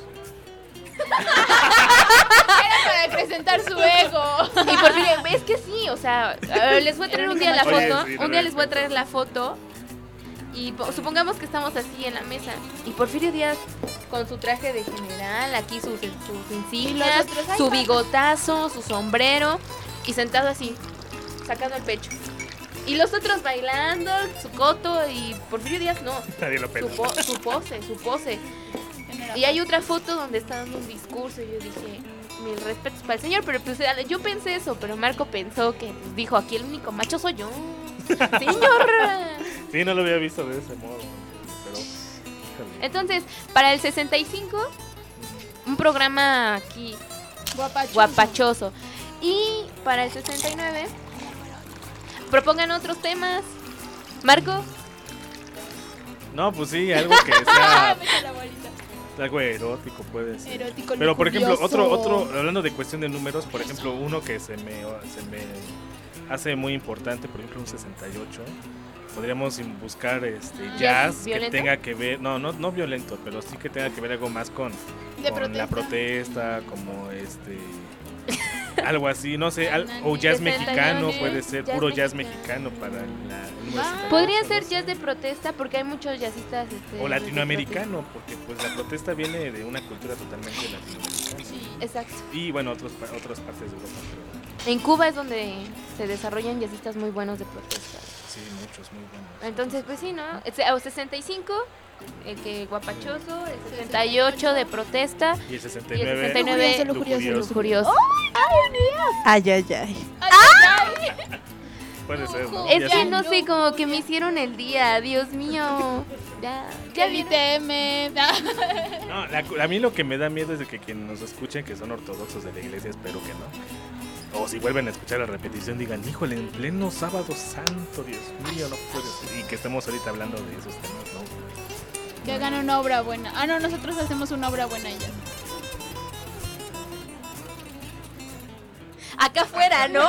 Era para acrecentar su ego. Y Porfirio, es que sí, o sea, eh, les voy a traer un día la Oye, foto, sí, un día les voy a traer la foto y po- supongamos que estamos así en la mesa y Porfirio Díaz con su traje de general, aquí sus, sus insignias, otros, ay, su papá. bigotazo, su sombrero y sentado así, sacando el pecho. Y los otros bailando, su coto y Porfirio Díaz no, Nadie lo su, pela. po- su pose, su pose. Y hay otra foto donde está dando un discurso y yo dije, mil respetos para el señor, pero pues yo pensé eso, pero Marco pensó que pues, dijo, aquí el único macho soy yo. Señor. Sí, no lo había visto de ese modo. Pero, híjole. Entonces, para el sesenta y cinco, un programa aquí Guapachoso. guapachoso. Y para el sesenta y nueve, propongan otros temas. Marco, No, pues sí, algo que sea Mete la bolita. algo erótico puede ser. Erótico, Pero por ejemplo, lujurioso. otro, otro, hablando de cuestión de números, por ejemplo, uno que se me, se me hace muy importante, por ejemplo, un sesenta y ocho. Podríamos im- buscar este jazz que violento? tenga que ver, no, no, no violento, pero sí que tenga que ver algo más con, De con la protesta. protesta, como este algo así, no sé, al- o jazz sesenta y mexicano nueve, puede ser, jazz puro jazz mexicano. mexicano para la, el número Ah. sesenta y ocho, podría no ser sé. jazz de protesta porque hay muchos jazzistas. Este, O latinoamericano, porque pues la protesta viene de una cultura totalmente latinoamericana. Exacto. Y bueno, otros, pa- otras partes de Europa, pero En Cuba es donde se desarrollan jazzistas muy buenos de protesta. sí, muchos muy buenos. Entonces, pues sí, ¿no? O sesenta y cinco, el que guapachoso, el sesenta y ocho de protesta Y el sesenta y y el nueve, sesenta y nueve lujurioso, lujurioso. Ay, ay, ay. puede ser, ¿no? Es Ya que sé. no sé, como que me hicieron el día, Dios mío. Ya, ya Que vi. vi T M. No, la- a mí lo que me da miedo es de que quienes nos escuchen, que son ortodoxos de la iglesia, espero que no. O si vuelven a escuchar la repetición, digan, híjole, en pleno sábado santo, Dios mío, no puede ser. Y que estemos ahorita hablando de esos temas, ¿no? Que hagan una obra buena. Ah, no, nosotros hacemos una obra buena ya. Acá afuera, ¿no?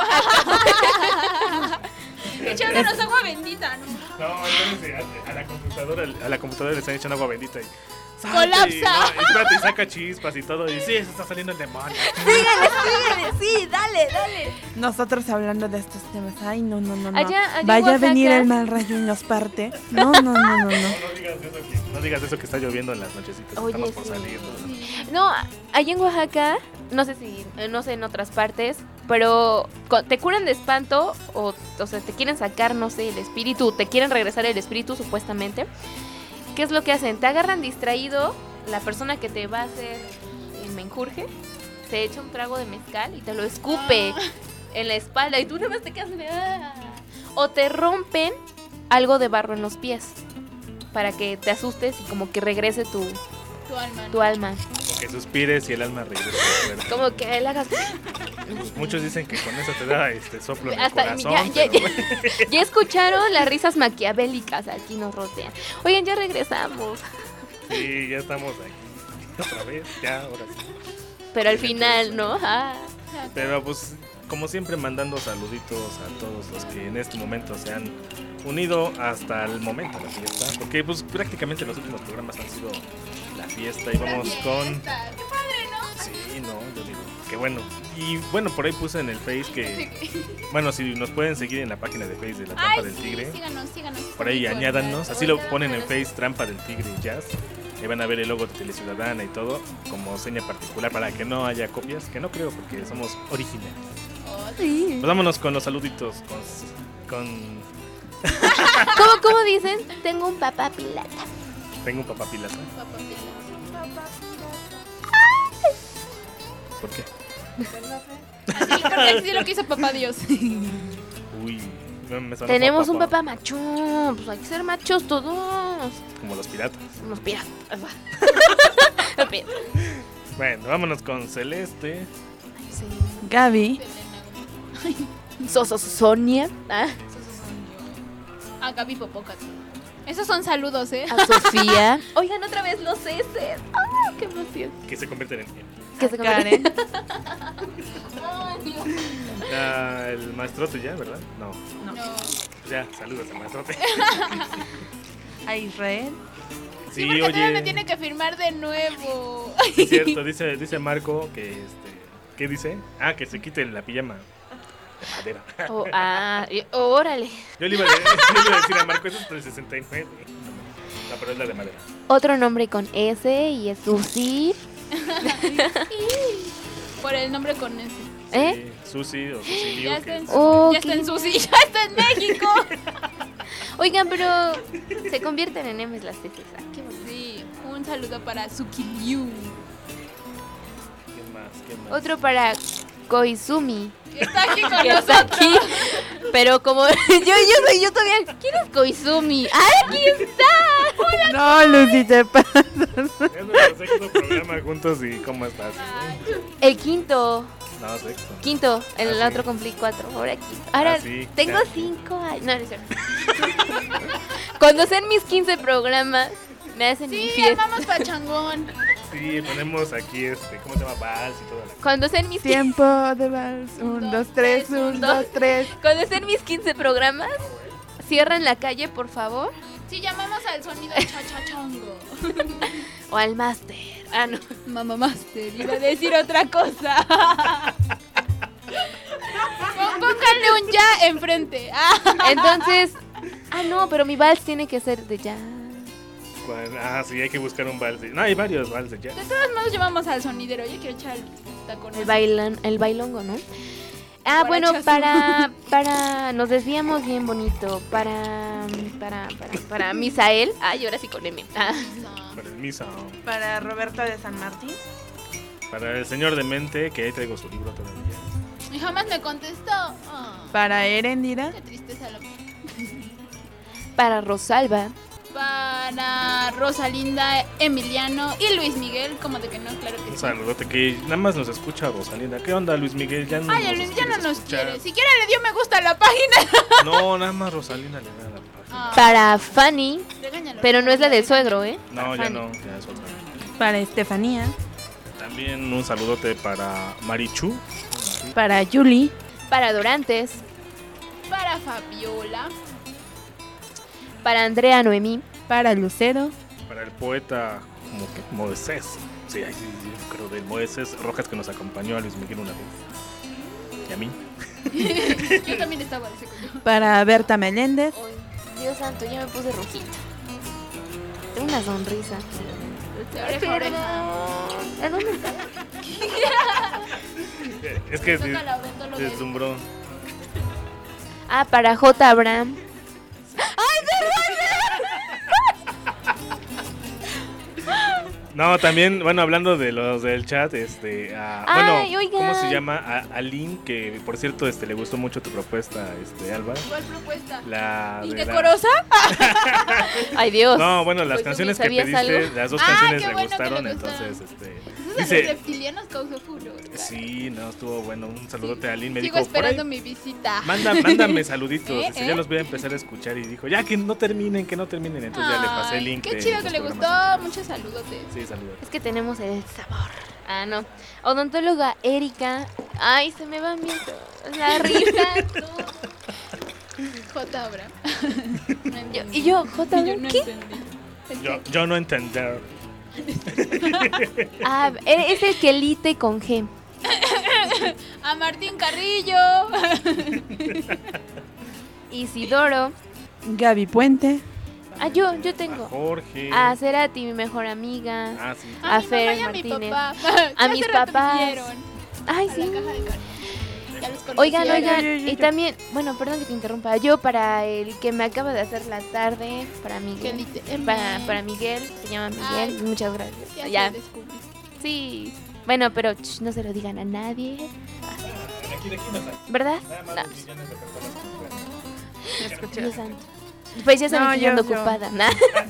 Echándonos agua bendita, ¿no? No, entonces a, a la computadora, a la computadora le están echando agua bendita y salte, ¡Colapsa! No, espérate, y saca chispas y todo, y sí, se está saliendo el demonio. Síguele, síguele, sí, dale, dale. Nosotros hablando de estos temas. Ay, no, no, no. no. Allá- allá en Vaya a venir Oaxaca. el mal rayo y nos parte. No, no, no, no, no. No digas eso que, no digas eso que está lloviendo en las nochecitas, Oye, estamos por sí. salir. ¿no? No, allá en Oaxaca, no sé si, eh, no sé en otras partes, pero co- te curan de espanto o, o sea, te quieren sacar, no sé, el espíritu, te quieren regresar el espíritu supuestamente. ¿Qué es lo que hacen? Te agarran distraído, la persona que te va a hacer el menjurje, te echa un trago de mezcal y te lo escupe en la espalda y tú nada más te quedas de, "Ah". O te rompen algo de barro en los pies para que te asustes y como que regrese tu, Tu alma. tu alma. Como que suspires y el alma regresa al cuerpo. Como que él hagas... Pues muchos dicen que con eso te da este soplo en el Hasta corazón. ya, ya- pero- ya- ya escucharon las risas maquiavélicas aquí nos rodean. Oigan, ya regresamos. Sí, ya estamos aquí. Otra vez, ya, ahora sí. Pero al final, ¿no? Ah. Pero pues, como siempre, mandando saluditos a todos los que en este momento se han unido hasta el momento de la fiesta. Porque pues prácticamente los últimos programas han sido la fiesta y vamos con... Qué padre, ¿no? Sí, no, yo digo, qué bueno. Y bueno, por ahí puse en el Face que, bueno, si nos pueden seguir en la página de Face de la Trampa Ay, del sí, Tigre, síganos, síganos. por ahí Está muy añádanos, cool. así lo ponen en Face, Trampa del Tigre Jazz. Ahí van a ver el logo de Teleciudadana y todo, como seña particular para que no haya copias, que no creo porque somos originales. Oh, sí. Pues vámonos con los saluditos, con... con... ¿Cómo, ¿Cómo dicen? Tengo un papá pirata. Tengo un papá pilata. Papá Pilar. ¿Por qué? Así, porque así lo que hizo papá Dios. Uy, me, me sonó Tenemos un papá, papá macho. Pues hay que ser machos todos. como los piratas. Unos piratas. Bueno, vámonos con Celeste. Gaby. Soso Sonia. Ah. A Gaby Popocatl. Esos son saludos, ¿eh? A Sofía. Oigan, otra vez los S. ¡Ah, qué emoción! Que se convierten en... Que se Karen. Ah, el maestrote ya, ¿verdad? No. No. Ya, saludos al maestrote. A Israel. Sí, Sí, porque todavía oye, me tiene que firmar de nuevo. es cierto, dice, dice Marco que este... ¿Qué dice? Ah, que se quite la pijama de madera. Oh, ah, y- órale. Yo le iba a, de- yo le iba a decir a Marco, eso es del sesenta y nueve. No, pero es la de madera. Otro nombre con S y es Susi. Por el nombre con ese. ¿Eh? Sí, Susi o Susi Liu, Ya que está en, es- Oh, ya está qué- en Susi, ya está en México. Oigan, pero se convierten en M's las tesis. Ah, qué bonito. Sí, un saludo para Suki Liu. ¿Quién más? ¿Quién más? Otro para Koizumi. Que está aquí con Que está nosotros. aquí. Pero como yo, yo soy yo todavía. ¿Quién es Koizumi? ¡Ah, aquí está! ¡Hola! No, Lucy, te pasas. Es nuestro sexto programa juntos y ¿cómo estás? El quinto. No, sexto. Quinto. El Ah, sí. otro cumplí cuatro. Ahora quinto. Ahora Ah, sí, tengo ya. cinco años. No, no es cierto. Cuando sean mis quince programas, me hacen mi Sí, fiesta. armamos pachangón. Sí, ponemos aquí este, ¿cómo se llama? Vals y todo. Cuando sean mis Tiempo de vals. Un, dos, tres, un, dos, tres. Cuando sean mis quince programas, cierran la calle, por favor. Sí, llamamos al sonido chachachongo. O al máster. Ah, no. Mamá Master, iba a decir otra cosa. Pó- Pónganle un ya enfrente. Ah. Entonces. Ah, no, pero mi vals tiene que ser de ya. Cuando- Ah, sí, hay que buscar un vals. de- No, hay varios valses ya. De todos modos llamamos al sonidero. Yo quiero echar el tacón. El bailan, el bailongo, ¿no? Ah, bueno, Guarachazo. para, para, nos desviamos bien bonito, para, para, para, para Misael, ay, ahora sí con M, ah, Para el misa. Para Roberto de San Martín. Para el señor demente, que ahí traigo su libro todavía. Y jamás me contestó. Ah, Para Erendira. qué tristeza lo para Rosalba, Para Rosalinda, Emiliano y Luis Miguel. Como de que no, claro que Un sí. saludote que nada más nos escucha Rosalinda. ¿Qué onda, Luis Miguel? Ya no Ay, nos Luis ya no quieres nos escuchar. quiere. Siquiera le dio me gusta a la página. No, nada más Rosalinda le da la página. Ah, para Fanny, regáñalo. pero no es la del suegro, ¿eh? No, Para ya Fanny. no, ya es otra. Para Estefanía. También un saludote para Marichu. Para Julie. Para Dorantes, Para Fabiola. para Andrea Noemí, Para Lucero. Para el poeta como que Moisés. Sí, ay, sí, sí, creo del Moisés Rojas que nos acompañó a Luis Miguel una vez. Y a mí. Yo también estaba de segundo. Para Berta Meléndez. Ay, Dios santo, ya me puse rojita. Tengo una sonrisa. De oreja a oreja. ¿A dónde está? Es que Toca se la odontóloga. deslumbró. Ah, para J. Abraham. No, también, bueno, hablando de los del chat, este, a- Ay, bueno, ¿cómo oigan. se llama? A Aline, que por cierto, este, le gustó mucho tu propuesta, este, Álvaro. ¿Cuál propuesta? La de la- ¿Indecorosa? Ay, Dios. No, bueno, las Pues, canciones que ¿sabías pediste, algo? las dos Ah, canciones qué le bueno que gustaron, le gustaron. entonces, este, Esos de los dice, reptilianos causó furor. sí, no, estuvo bueno, un saludote a Aline, me Sigo dijo, por ahí, esperando mi visita. manda, mándame saluditos, ¿Eh? dice, ¿Eh? ya los voy a empezar a escuchar, y dijo, ya que no terminen, que no terminen, entonces ya le pasé el Ay, link. Qué de chido los que le gustó. programas. Muchos saludotes. Sí, saludos. Es que tenemos el sabor. Ah, no. Odontóloga Erika. Ay, se me van viendo la risa. J. Abraham. No Yo- entendí. y yo, J. Y yo no ¿qué? entendí. Es Yo, que yo no entender. Ah, es el quelite con G. A Martín Carrillo. Isidoro. Gaby Puente. Ah, yo, yo tengo. A Jorge. A Cerati, mi mejor amiga. Ah, sí. A, A mi Fer mamá y a mi Martínez. papá. A Ya mis hace rato papás. vinieron Ay, a sí. la caja de cartas. Ya los Oigan, conocieron. oigan, y también, bueno, perdón que te interrumpa, yo para el que me acaba de hacer la tarde, para Miguel, Quelite. para, para Miguel, se llama Miguel, Ay, muchas gracias. Ya, Ya, se descubrió. sí, bueno, pero ch, no se lo digan a nadie, Aquí de aquí no está. ¿verdad? Nada más No. los millones de personas que pueden. Dios santo. Pues ya saben No, que yo yo- ando yo. ocupada. Nah.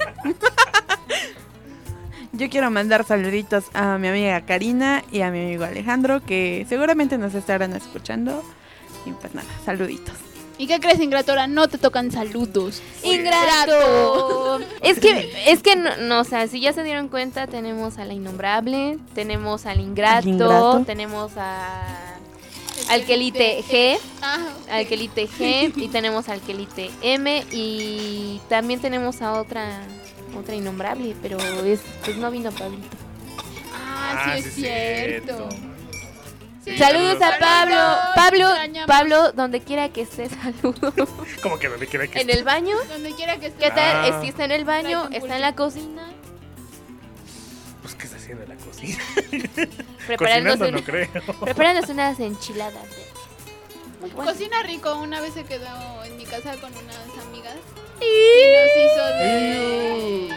Yo quiero mandar saluditos a mi amiga Karina y a mi amigo Alejandro, que seguramente nos estarán escuchando. Y pues nada, saluditos. ¿Y qué crees, Ingratora? No te tocan saludos. Ingrato. Es que, es que no, no, o sea, si ya se dieron cuenta, tenemos a la innombrable, tenemos al ingrato, Al ingrato. tenemos a al quelite G, Ah, al quelite G y tenemos al quelite M y también tenemos a otra otra innombrable, pero es pues no vino Pablito. ah, Ah, sí, sí es es cierto. cierto. Sí. Saludos a Pablo, Saludos. Pablo, Extrañamos. Pablo, donde quiera que esté, saludos. Como que donde quiera que En el baño, Donde quiera que esté. ¿qué tal? Ah. Eh, Si está en el baño, Trae tu está en la cocina, Pues, ¿qué está haciendo en la cocina? preparándose, Cocinando, no un- creo. preparándose unas enchiladas. Muy buenas. Cocina rico. Una vez se quedó en mi casa con unas amigas. Y nos hizo de.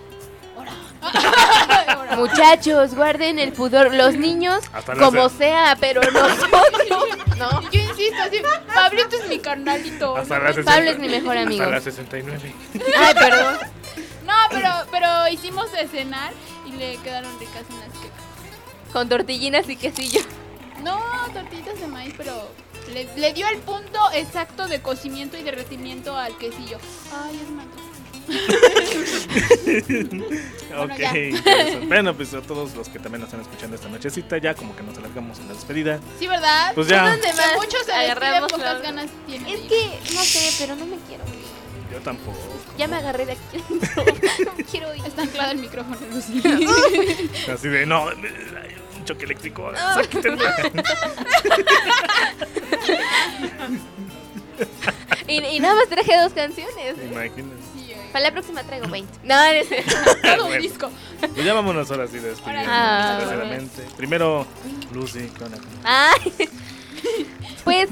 Ahora. Muchachos, guarden el pudor. Los niños, Hasta la como se- sea, pero nosotros, no. Yo insisto, así, Pablito es mi carnalito. Hasta ¿no? la Pablo sesenta- es mi mejor amigo. Hasta la sesenta y nueve. Ay, perdón. No, pero, pero hicimos de cenar y le quedaron ricas unas quecas. Con tortillinas y quesillo. No, tortillitas de maíz, pero le, le dio el punto exacto de cocimiento y derretimiento al quesillo. Ay, es mato. Ok, ya. interesante. Bueno, pues a todos los que también nos están escuchando esta nochecita, ya como que nos alargamos en la despedida. Sí, ¿verdad? Pues ya. ¿Dónde De más muchos se agarramos despiden, pocas la- ganas tienen. Es que, no sé, pero no me quiero ir. Yo tampoco. Ya me agarré de aquí. No me quiero ir. Está anclado el micrófono, Lucy. Así de, no, hay un choque eléctrico. sáquenme. Y, y nada más traje dos canciones. Imagínate. Para la próxima traigo veinte. No, no es cierto. Todo un Bueno. disco. Pues ya vámonos ahora sí despidiendo. Ah, Sinceramente. Primero, Lucy, ¿qué onda? Ay, pues.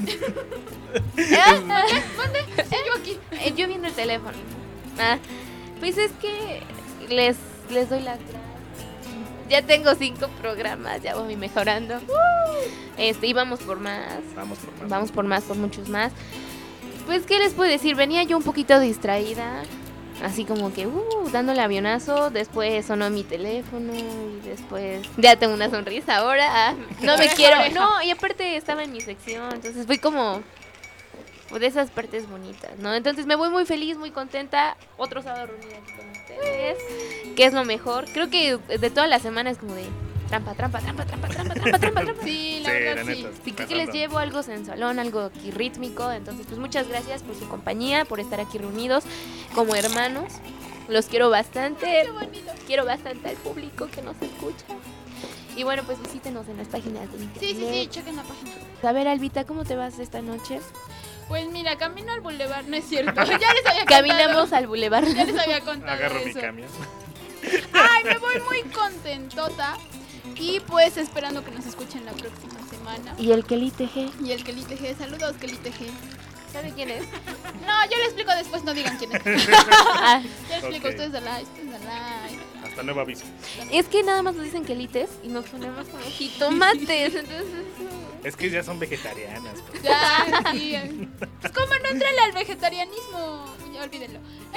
¿Dónde? Sí, yo aquí. Eh, Yo viendo el teléfono. Ah, pues es que les, les doy las gracias. Ya tengo cinco programas, ya voy mejorando. Este, y vamos por más. Vamos por más. Vamos por más, por muchos más. Pues, ¿qué les puedo decir? Venía yo un poquito distraída. Así como que, uh, dándole avionazo. Después sonó mi teléfono. Y después, ya tengo una sonrisa ahora. Ah, no me quiero. No, y aparte estaba en mi sección. Entonces fui como de esas partes bonitas, ¿no? Entonces me voy muy feliz, muy contenta. Otro sábado reunida aquí con ustedes. Que es lo mejor. Creo que de toda la semana es como de trampa, trampa, trampa, trampa, trampa, trampa, trampa, trampa. Sí, la Sí, verdad la sí. neta. Sí, que, que les llevo algo sensualón, algo aquí rítmico. Entonces, pues muchas gracias por su compañía, por estar aquí reunidos como hermanos. Los quiero bastante. Qué bonito. Quiero bastante al público que nos escucha. Y bueno, pues visítenos en las páginas de internet. Sí, sí, sí, chequen la página. A ver, Albita, ¿cómo te vas esta noche? Pues mira, camino al bulevar, no es cierto. Ya les había contado. Caminamos al bulevar. Ya les había contado Agarro mi eso. camión. Ay, me voy muy contentota. Y pues esperando que nos escuchen la próxima semana. Y el Kelite G. Y el Kelite G, saludos Kelite G. ¿Sabe quién es? No, yo le explico después, no digan quién es. Ah, Yo le explico, Ok. ustedes al aire, ustedes al aire. Hasta nuevo aviso. es que nada más nos dicen Kelites y nos ponemos como jitomates. Entonces, Es que ya son vegetarianas. Pues. Ya, sí. Pues cómo no entrarle al vegetarianismo. Ya olvídenlo.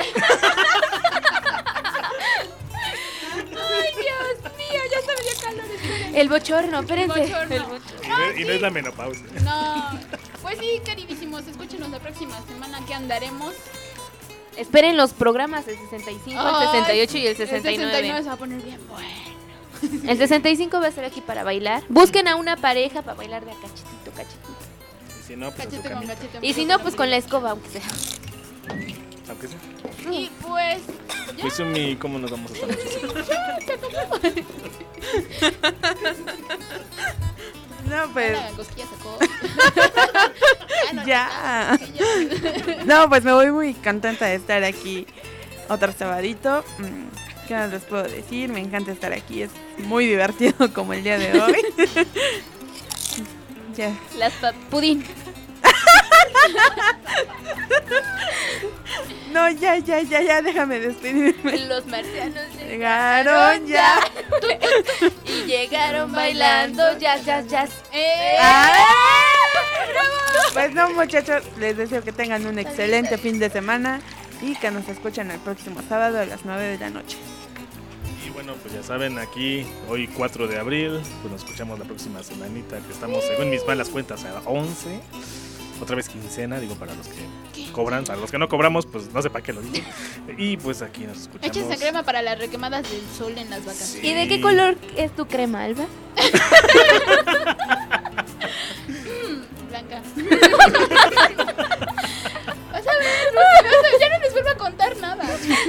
Ay, Dios mío, ya se me dio calor. espérenme. el bochorno, espérense. Bochorno. El bochorno. Y, no, y no es la menopausia. No. Pues sí, queridísimos, escúchenos la próxima semana que andaremos. Esperen los programas, el sesenta y cinco, el sesenta y ocho y el sesenta y El sesenta y nueve nueve. se va a poner bien bueno. El sesenta y cinco va a ser aquí para bailar. Busquen a una pareja para bailar de a cachetito, cachetito. Y si no, pues a su Cachete con camita. cachete. Y si no, pues con la escoba, aunque sea. Aunque sea. Y pues... ya. Pues Sumi, ¿cómo nos vamos esta noche? No, pues... La cosquilla sacó. Ya. No, pues me voy muy contenta de estar aquí otro sabadito. ¿Qué más les puedo decir? Me encanta estar aquí, es muy divertido como el día de hoy. Ya. Las pa- pudín. No, ya, ya, ya, ya, déjame despedirme. Los marcianos llegaron ya. Y llegaron bailando jazz, jazz, jazz. ¡Eh! ¡Ah! Pues no, muchachos, les deseo que tengan un excelente fin de semana y que nos escuchen el próximo sábado a las nueve de la noche. Y bueno, pues ya saben, aquí hoy cuatro de abril, pues nos escuchamos la próxima semanita, que estamos, según mis malas cuentas, a once. Otra vez quincena, digo, para los que cobran, para los que no cobramos, pues no sé para qué lo digo. Y pues aquí nos escuchamos. Échense crema para las requemadas del sol en las vacaciones. ¿Y de qué color es tu crema, Alba? Blanca. Vas a ver, no, ya no les vuelvo a contar nada.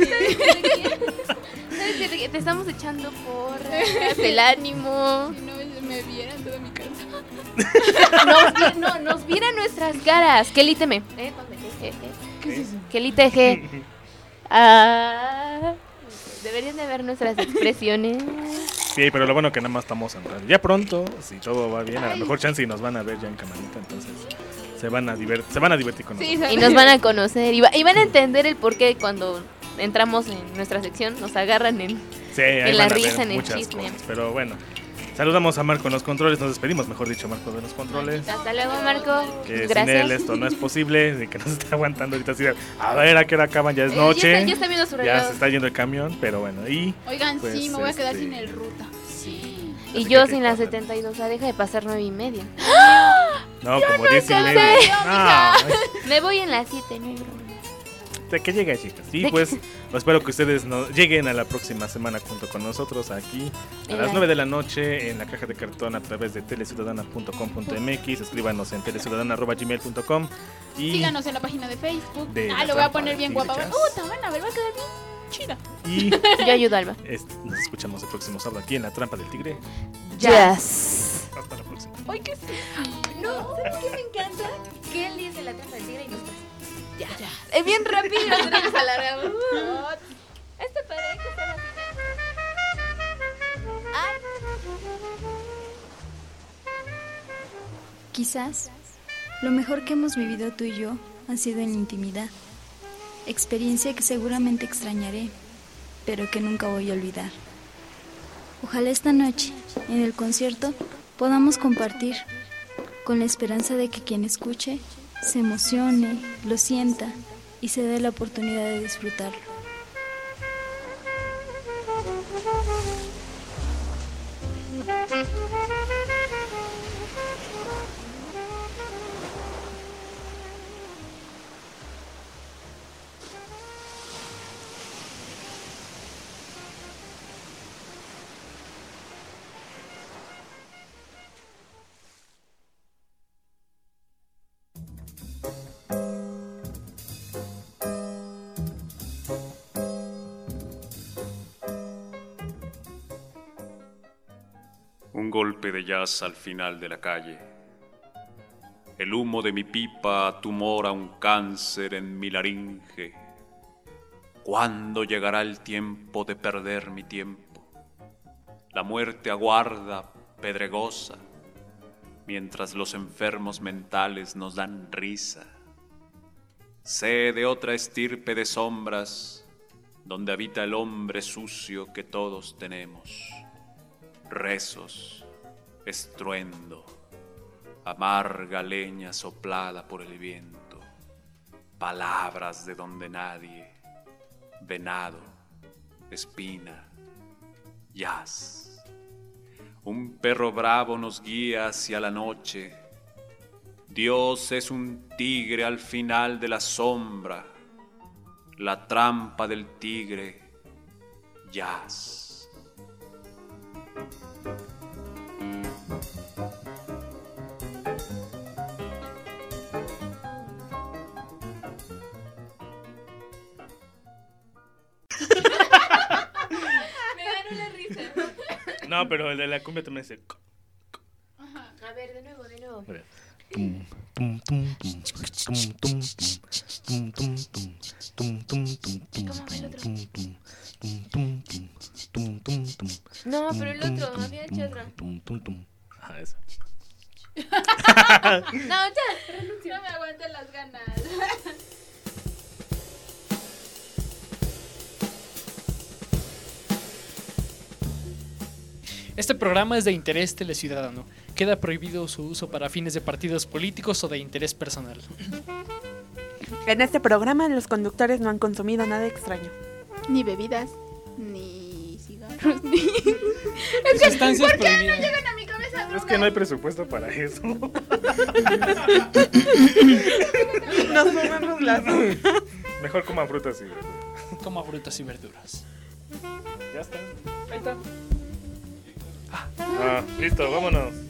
¿Sabes qué? Te estamos echando porras, el ánimo. Si no me vieran toda mi casa. Nos, vi- no, nos vieran nuestras caras. Kelly teme. ¿Eh? ¿Qué es eso? Kelly teje. Ah, deberían de ver nuestras expresiones. Sí, pero lo bueno que nada más estamos en radio. Ya pronto, si todo va bien, a lo mejor chance y nos van a ver ya en camarita, entonces se van a divert- se van a divertir con Sí, nosotros. Y nos van a conocer. Y, va- y van a entender el por qué cuando entramos en nuestra sección nos agarran en, Sí, ahí en la van a ver risa, en el muchas chisme. cosas, pero bueno. Saludamos a Marco en los controles, nos despedimos, mejor dicho, Marco de los controles. Hasta luego, Marco. Que sin Gracias. él esto no es posible, de que nos está aguantando ahorita así de, a ver a qué hora acaban, ya es Eh, ya noche. está- ya está viendo su reloj. Ya se está yendo el camión, pero bueno, y Oigan, pues, sí, me voy a quedar este, sin el ruta. Y Así yo que sin hay la que setenta y dos, o sea, deja de pasar nueve y media. No, como diez y alcancé. media. mija. No, Me voy en las siete, no hay broma. de que llegue, chicas. Y De pues espero que ustedes nos lleguen a la próxima semana junto con nosotros aquí a En las la- nueve de la noche en la caja de cartón a través de teleciudadana punto com punto m x. Escríbanos en teleciudadana arroba gmail punto com y, Síganos en la página de Facebook. De ah, la lo voy a trampa poner del bien tigre guapa. jazz. Puta, van a ver, va a quedar bien chida. y Yo ayudo, Alba. este, nos escuchamos el próximo sábado aquí en La Trampa del Tigre. Jazz. Hasta la próxima. Ay, qué sí. No, ¿sabes qué me encanta? Que él dice la trampa del tigre y nos pasa. Ya, ya. Es bien rápido y nosotros nos alargamos. Este para que está así. Ay. Quizás lo mejor que hemos vivido tú y yo ha sido en la intimidad. Experiencia que seguramente extrañaré, pero que nunca voy a olvidar. Ojalá esta noche, en el concierto, podamos compartir, con la esperanza de que quien escuche se emocione, lo sienta y se dé la oportunidad de disfrutarlo. Un golpe de jazz al final de la calle. El humo de mi pipa tumora un cáncer en mi laringe. ¿Cuándo llegará el tiempo de perder mi tiempo? La muerte aguarda, pedregosa, mientras los enfermos mentales nos dan risa. Sé de otra estirpe de sombras, donde habita el hombre sucio que todos tenemos. Rezos, estruendo, amarga leña soplada por el viento, palabras de donde nadie, venado, espina, jazz. Un perro bravo nos guía hacia la noche. Dios es un tigre al final de la sombra, la trampa del tigre, jazz. No, pero el de la cumbia también dice. Ajá. A ver, de nuevo, de nuevo. Tum, tum, tum, tum, tum, tum, tum, tum, tum, tum, tum, tum, tum, ¿Cómo va el otro? tum, tum, tum, tum, tum, tum, tum, tum. No, pero el otro, había hecho otro. Tum, tum, tum. Ajá, eso. No, ya, renuncio. No me aguanten las ganas. Este programa es de interés teleciudadano. Queda prohibido su uso para fines de partidos políticos o de interés personal. En este programa los conductores no han consumido nada extraño. Ni bebidas, ni cigarros, ni... Es que, Sustancias ¿por qué no prohibidas. llegan a mi cabeza? Es que no hay presupuesto para eso. Nos comemos las... Mejor coman frutas y verduras. Coma frutas y verduras. Ya está. Ahí está. Ah, listo, vámonos.